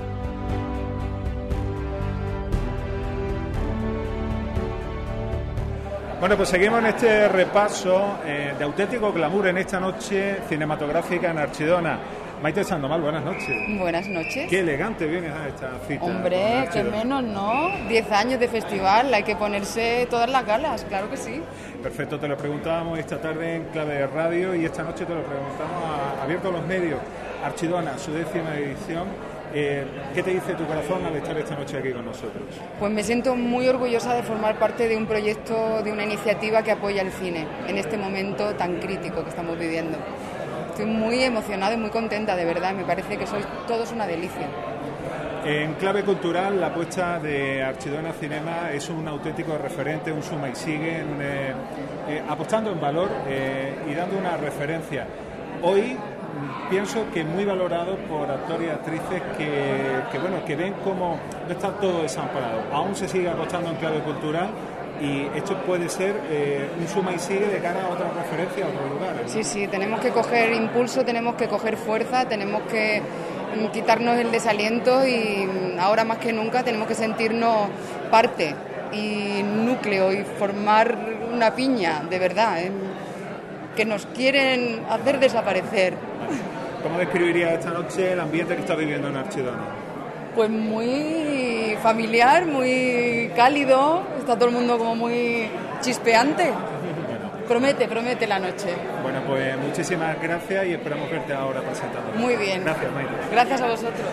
Bueno, pues seguimos en este repaso eh, de auténtico glamour en esta noche cinematográfica en Archidona. Maite Sandoval, buenas noches.
Buenas noches.
Qué elegante vienes a esta cita.
Hombre, qué menos, ¿no? Diez años de festival, hay que ponerse todas las galas, claro que sí.
Perfecto, te lo preguntábamos esta tarde en Clave de Radio y esta noche te lo preguntamos a, abierto a los medios. Archidona, su décima edición. Eh, ¿Qué te dice tu corazón al estar esta noche aquí con nosotros?
Pues me siento muy orgullosa de formar parte de un proyecto, de una iniciativa que apoya el cine en este momento tan crítico que estamos viviendo. Estoy muy emocionada y muy contenta, de verdad, me parece que sois todos una delicia.
En clave cultural, la apuesta de Archidona Cinema es un auténtico referente, un suma y sigue, en, eh, eh, apostando en valor eh, y dando una referencia. Hoy pienso que muy valorado por actores y actrices que, que, bueno, que ven cómo no está todo desamparado. Aún se sigue apostando en clave cultural y esto puede ser eh, un suma y sigue de cara a otras referencias, a otros lugares, ¿no?
Sí, sí, tenemos que coger impulso, tenemos que coger fuerza, tenemos que quitarnos el desaliento y ahora más que nunca tenemos que sentirnos parte y núcleo y formar una piña, de verdad, ¿eh? Que nos quieren hacer desaparecer.
¿Cómo describirías esta noche el ambiente que está viviendo en Archidona?
Pues muy familiar, muy cálido, está todo el mundo como muy chispeante. Promete, promete la noche.
Bueno, pues muchísimas gracias y esperamos verte ahora presentando.
Muy bien.
Gracias, Maite.
Gracias a vosotros.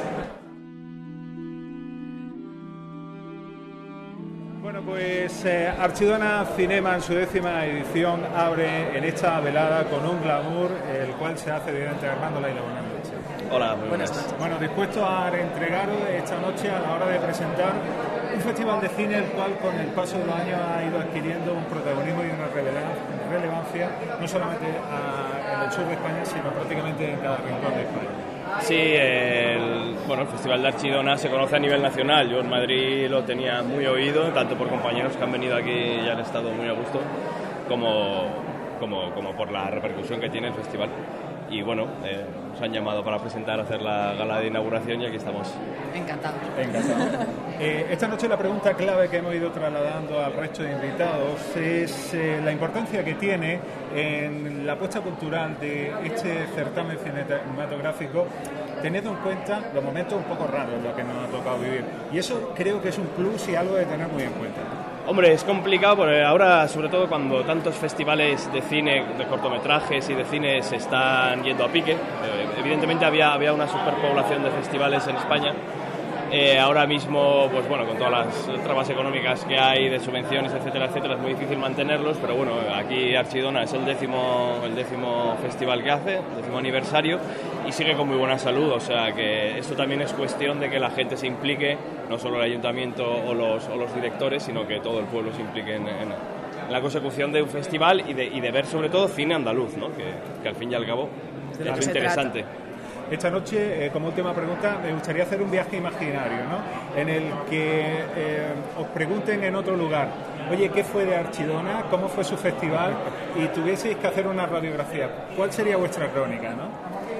Bueno, pues eh, Archidona Cinema en su décima edición abre en esta velada con un glamour, el cual se hace evidente. Armando Laila, buenas noches.
Hola, muy buenas noches.
Bueno, dispuesto a entregaros esta noche a la hora de presentar un festival de cine el cual con el paso de los años ha ido adquiriendo un protagonismo y una relevancia no solamente a, en el sur de España, sino prácticamente en cada rincón de España.
Sí, el, bueno, el Festival de Archidona se conoce a nivel nacional. Yo en Madrid lo tenía muy oído, tanto por compañeros que han venido aquí y han estado muy a gusto, como, como, como por la repercusión que tiene el festival. Y bueno, eh, nos han llamado para presentar, hacer la gala de inauguración y aquí estamos.
Encantados.
Encantados. eh, esta noche la pregunta clave que hemos ido trasladando al resto de invitados es eh, la importancia que tiene en la apuesta cultural de este certamen cinematográfico, teniendo en cuenta los momentos un poco raros en los que nos ha tocado vivir. Y eso creo que es un plus y algo de tener muy en cuenta.
Hombre, es complicado porque ahora, sobre todo cuando tantos festivales de cine, de cortometrajes y de cine se están yendo a pique, eh, evidentemente había, había una superpoblación de festivales en España. Eh, ahora mismo, pues bueno, con todas las trabas económicas que hay, de subvenciones, etcétera, etcétera, es muy difícil mantenerlos, pero bueno, aquí Archidona es el décimo, el décimo festival que hace, el décimo aniversario, y sigue con muy buena salud, o sea que esto también es cuestión de que la gente se implique, no solo el ayuntamiento o los, o los directores, sino que todo el pueblo se implique en, en, en la consecución de un festival y de, y de ver sobre todo cine andaluz, ¿no? que, que al fin y al cabo es lo interesante.
Trata. Esta noche, eh, como última pregunta, me gustaría hacer un viaje imaginario, ¿no? En el que eh, os pregunten en otro lugar, oye, ¿qué fue de Archidona? ¿Cómo fue su festival? Y tuvieseis que hacer una radiografía. ¿Cuál sería vuestra crónica, no?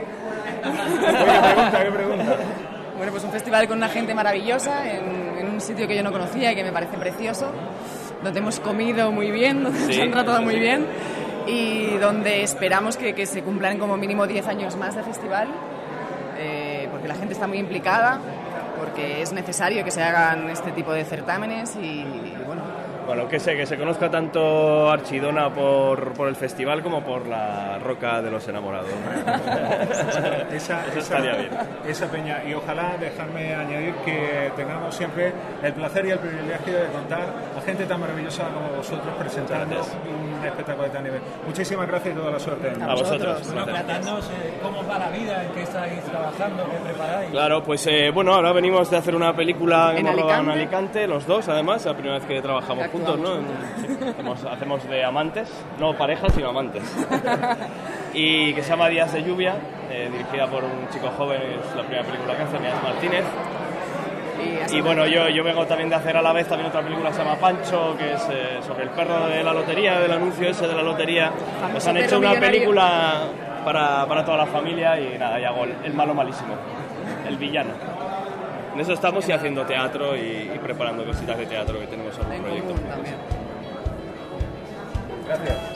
Oye, pregunta, ¿qué pregunta?
Bueno, pues un festival con una gente maravillosa, en, en un sitio que yo no conocía y que me parece precioso, donde hemos comido muy bien, donde sí, nos han tratado muy bien y donde esperamos que, que se cumplan como mínimo diez años más de festival. Eh, porque la gente está muy implicada, porque es necesario que se hagan este tipo de certámenes y, y bueno.
Bueno, que se, que se conozca tanto Archidona por, por el festival como por la Roca de los Enamorados.
esa, esa,
Eso estaría bien.
Esa peña. Y ojalá, dejarme añadir que tengamos siempre el placer y el privilegio de contar a gente tan maravillosa como vosotros presentando un espectáculo de tal nivel. Muchísimas gracias y toda la suerte.
A, a vosotros.
Bueno, tratándonos eh, cómo va la vida, en qué estáis trabajando, qué preparáis.
Claro, pues eh, bueno, ahora venimos de hacer una película en Alicante? en Alicante, los dos además, la primera vez que trabajamos juntos, ¿no? Hacemos, hacemos de amantes, no parejas, sino amantes. Y que se llama Días de Lluvia, eh, dirigida por un chico joven, es la primera película que hace, Mías Martínez. Y, y bueno, yo, yo vengo también de hacer a la vez también otra película que se llama Pancho, que es eh, sobre el perro de la lotería, del anuncio ese de la lotería. Nos han hecho una película para, para toda la familia y nada, y hago el, el malo malísimo, el villano. En eso estamos y haciendo teatro y, y preparando cositas de teatro que tenemos algún proyecto.
Gracias.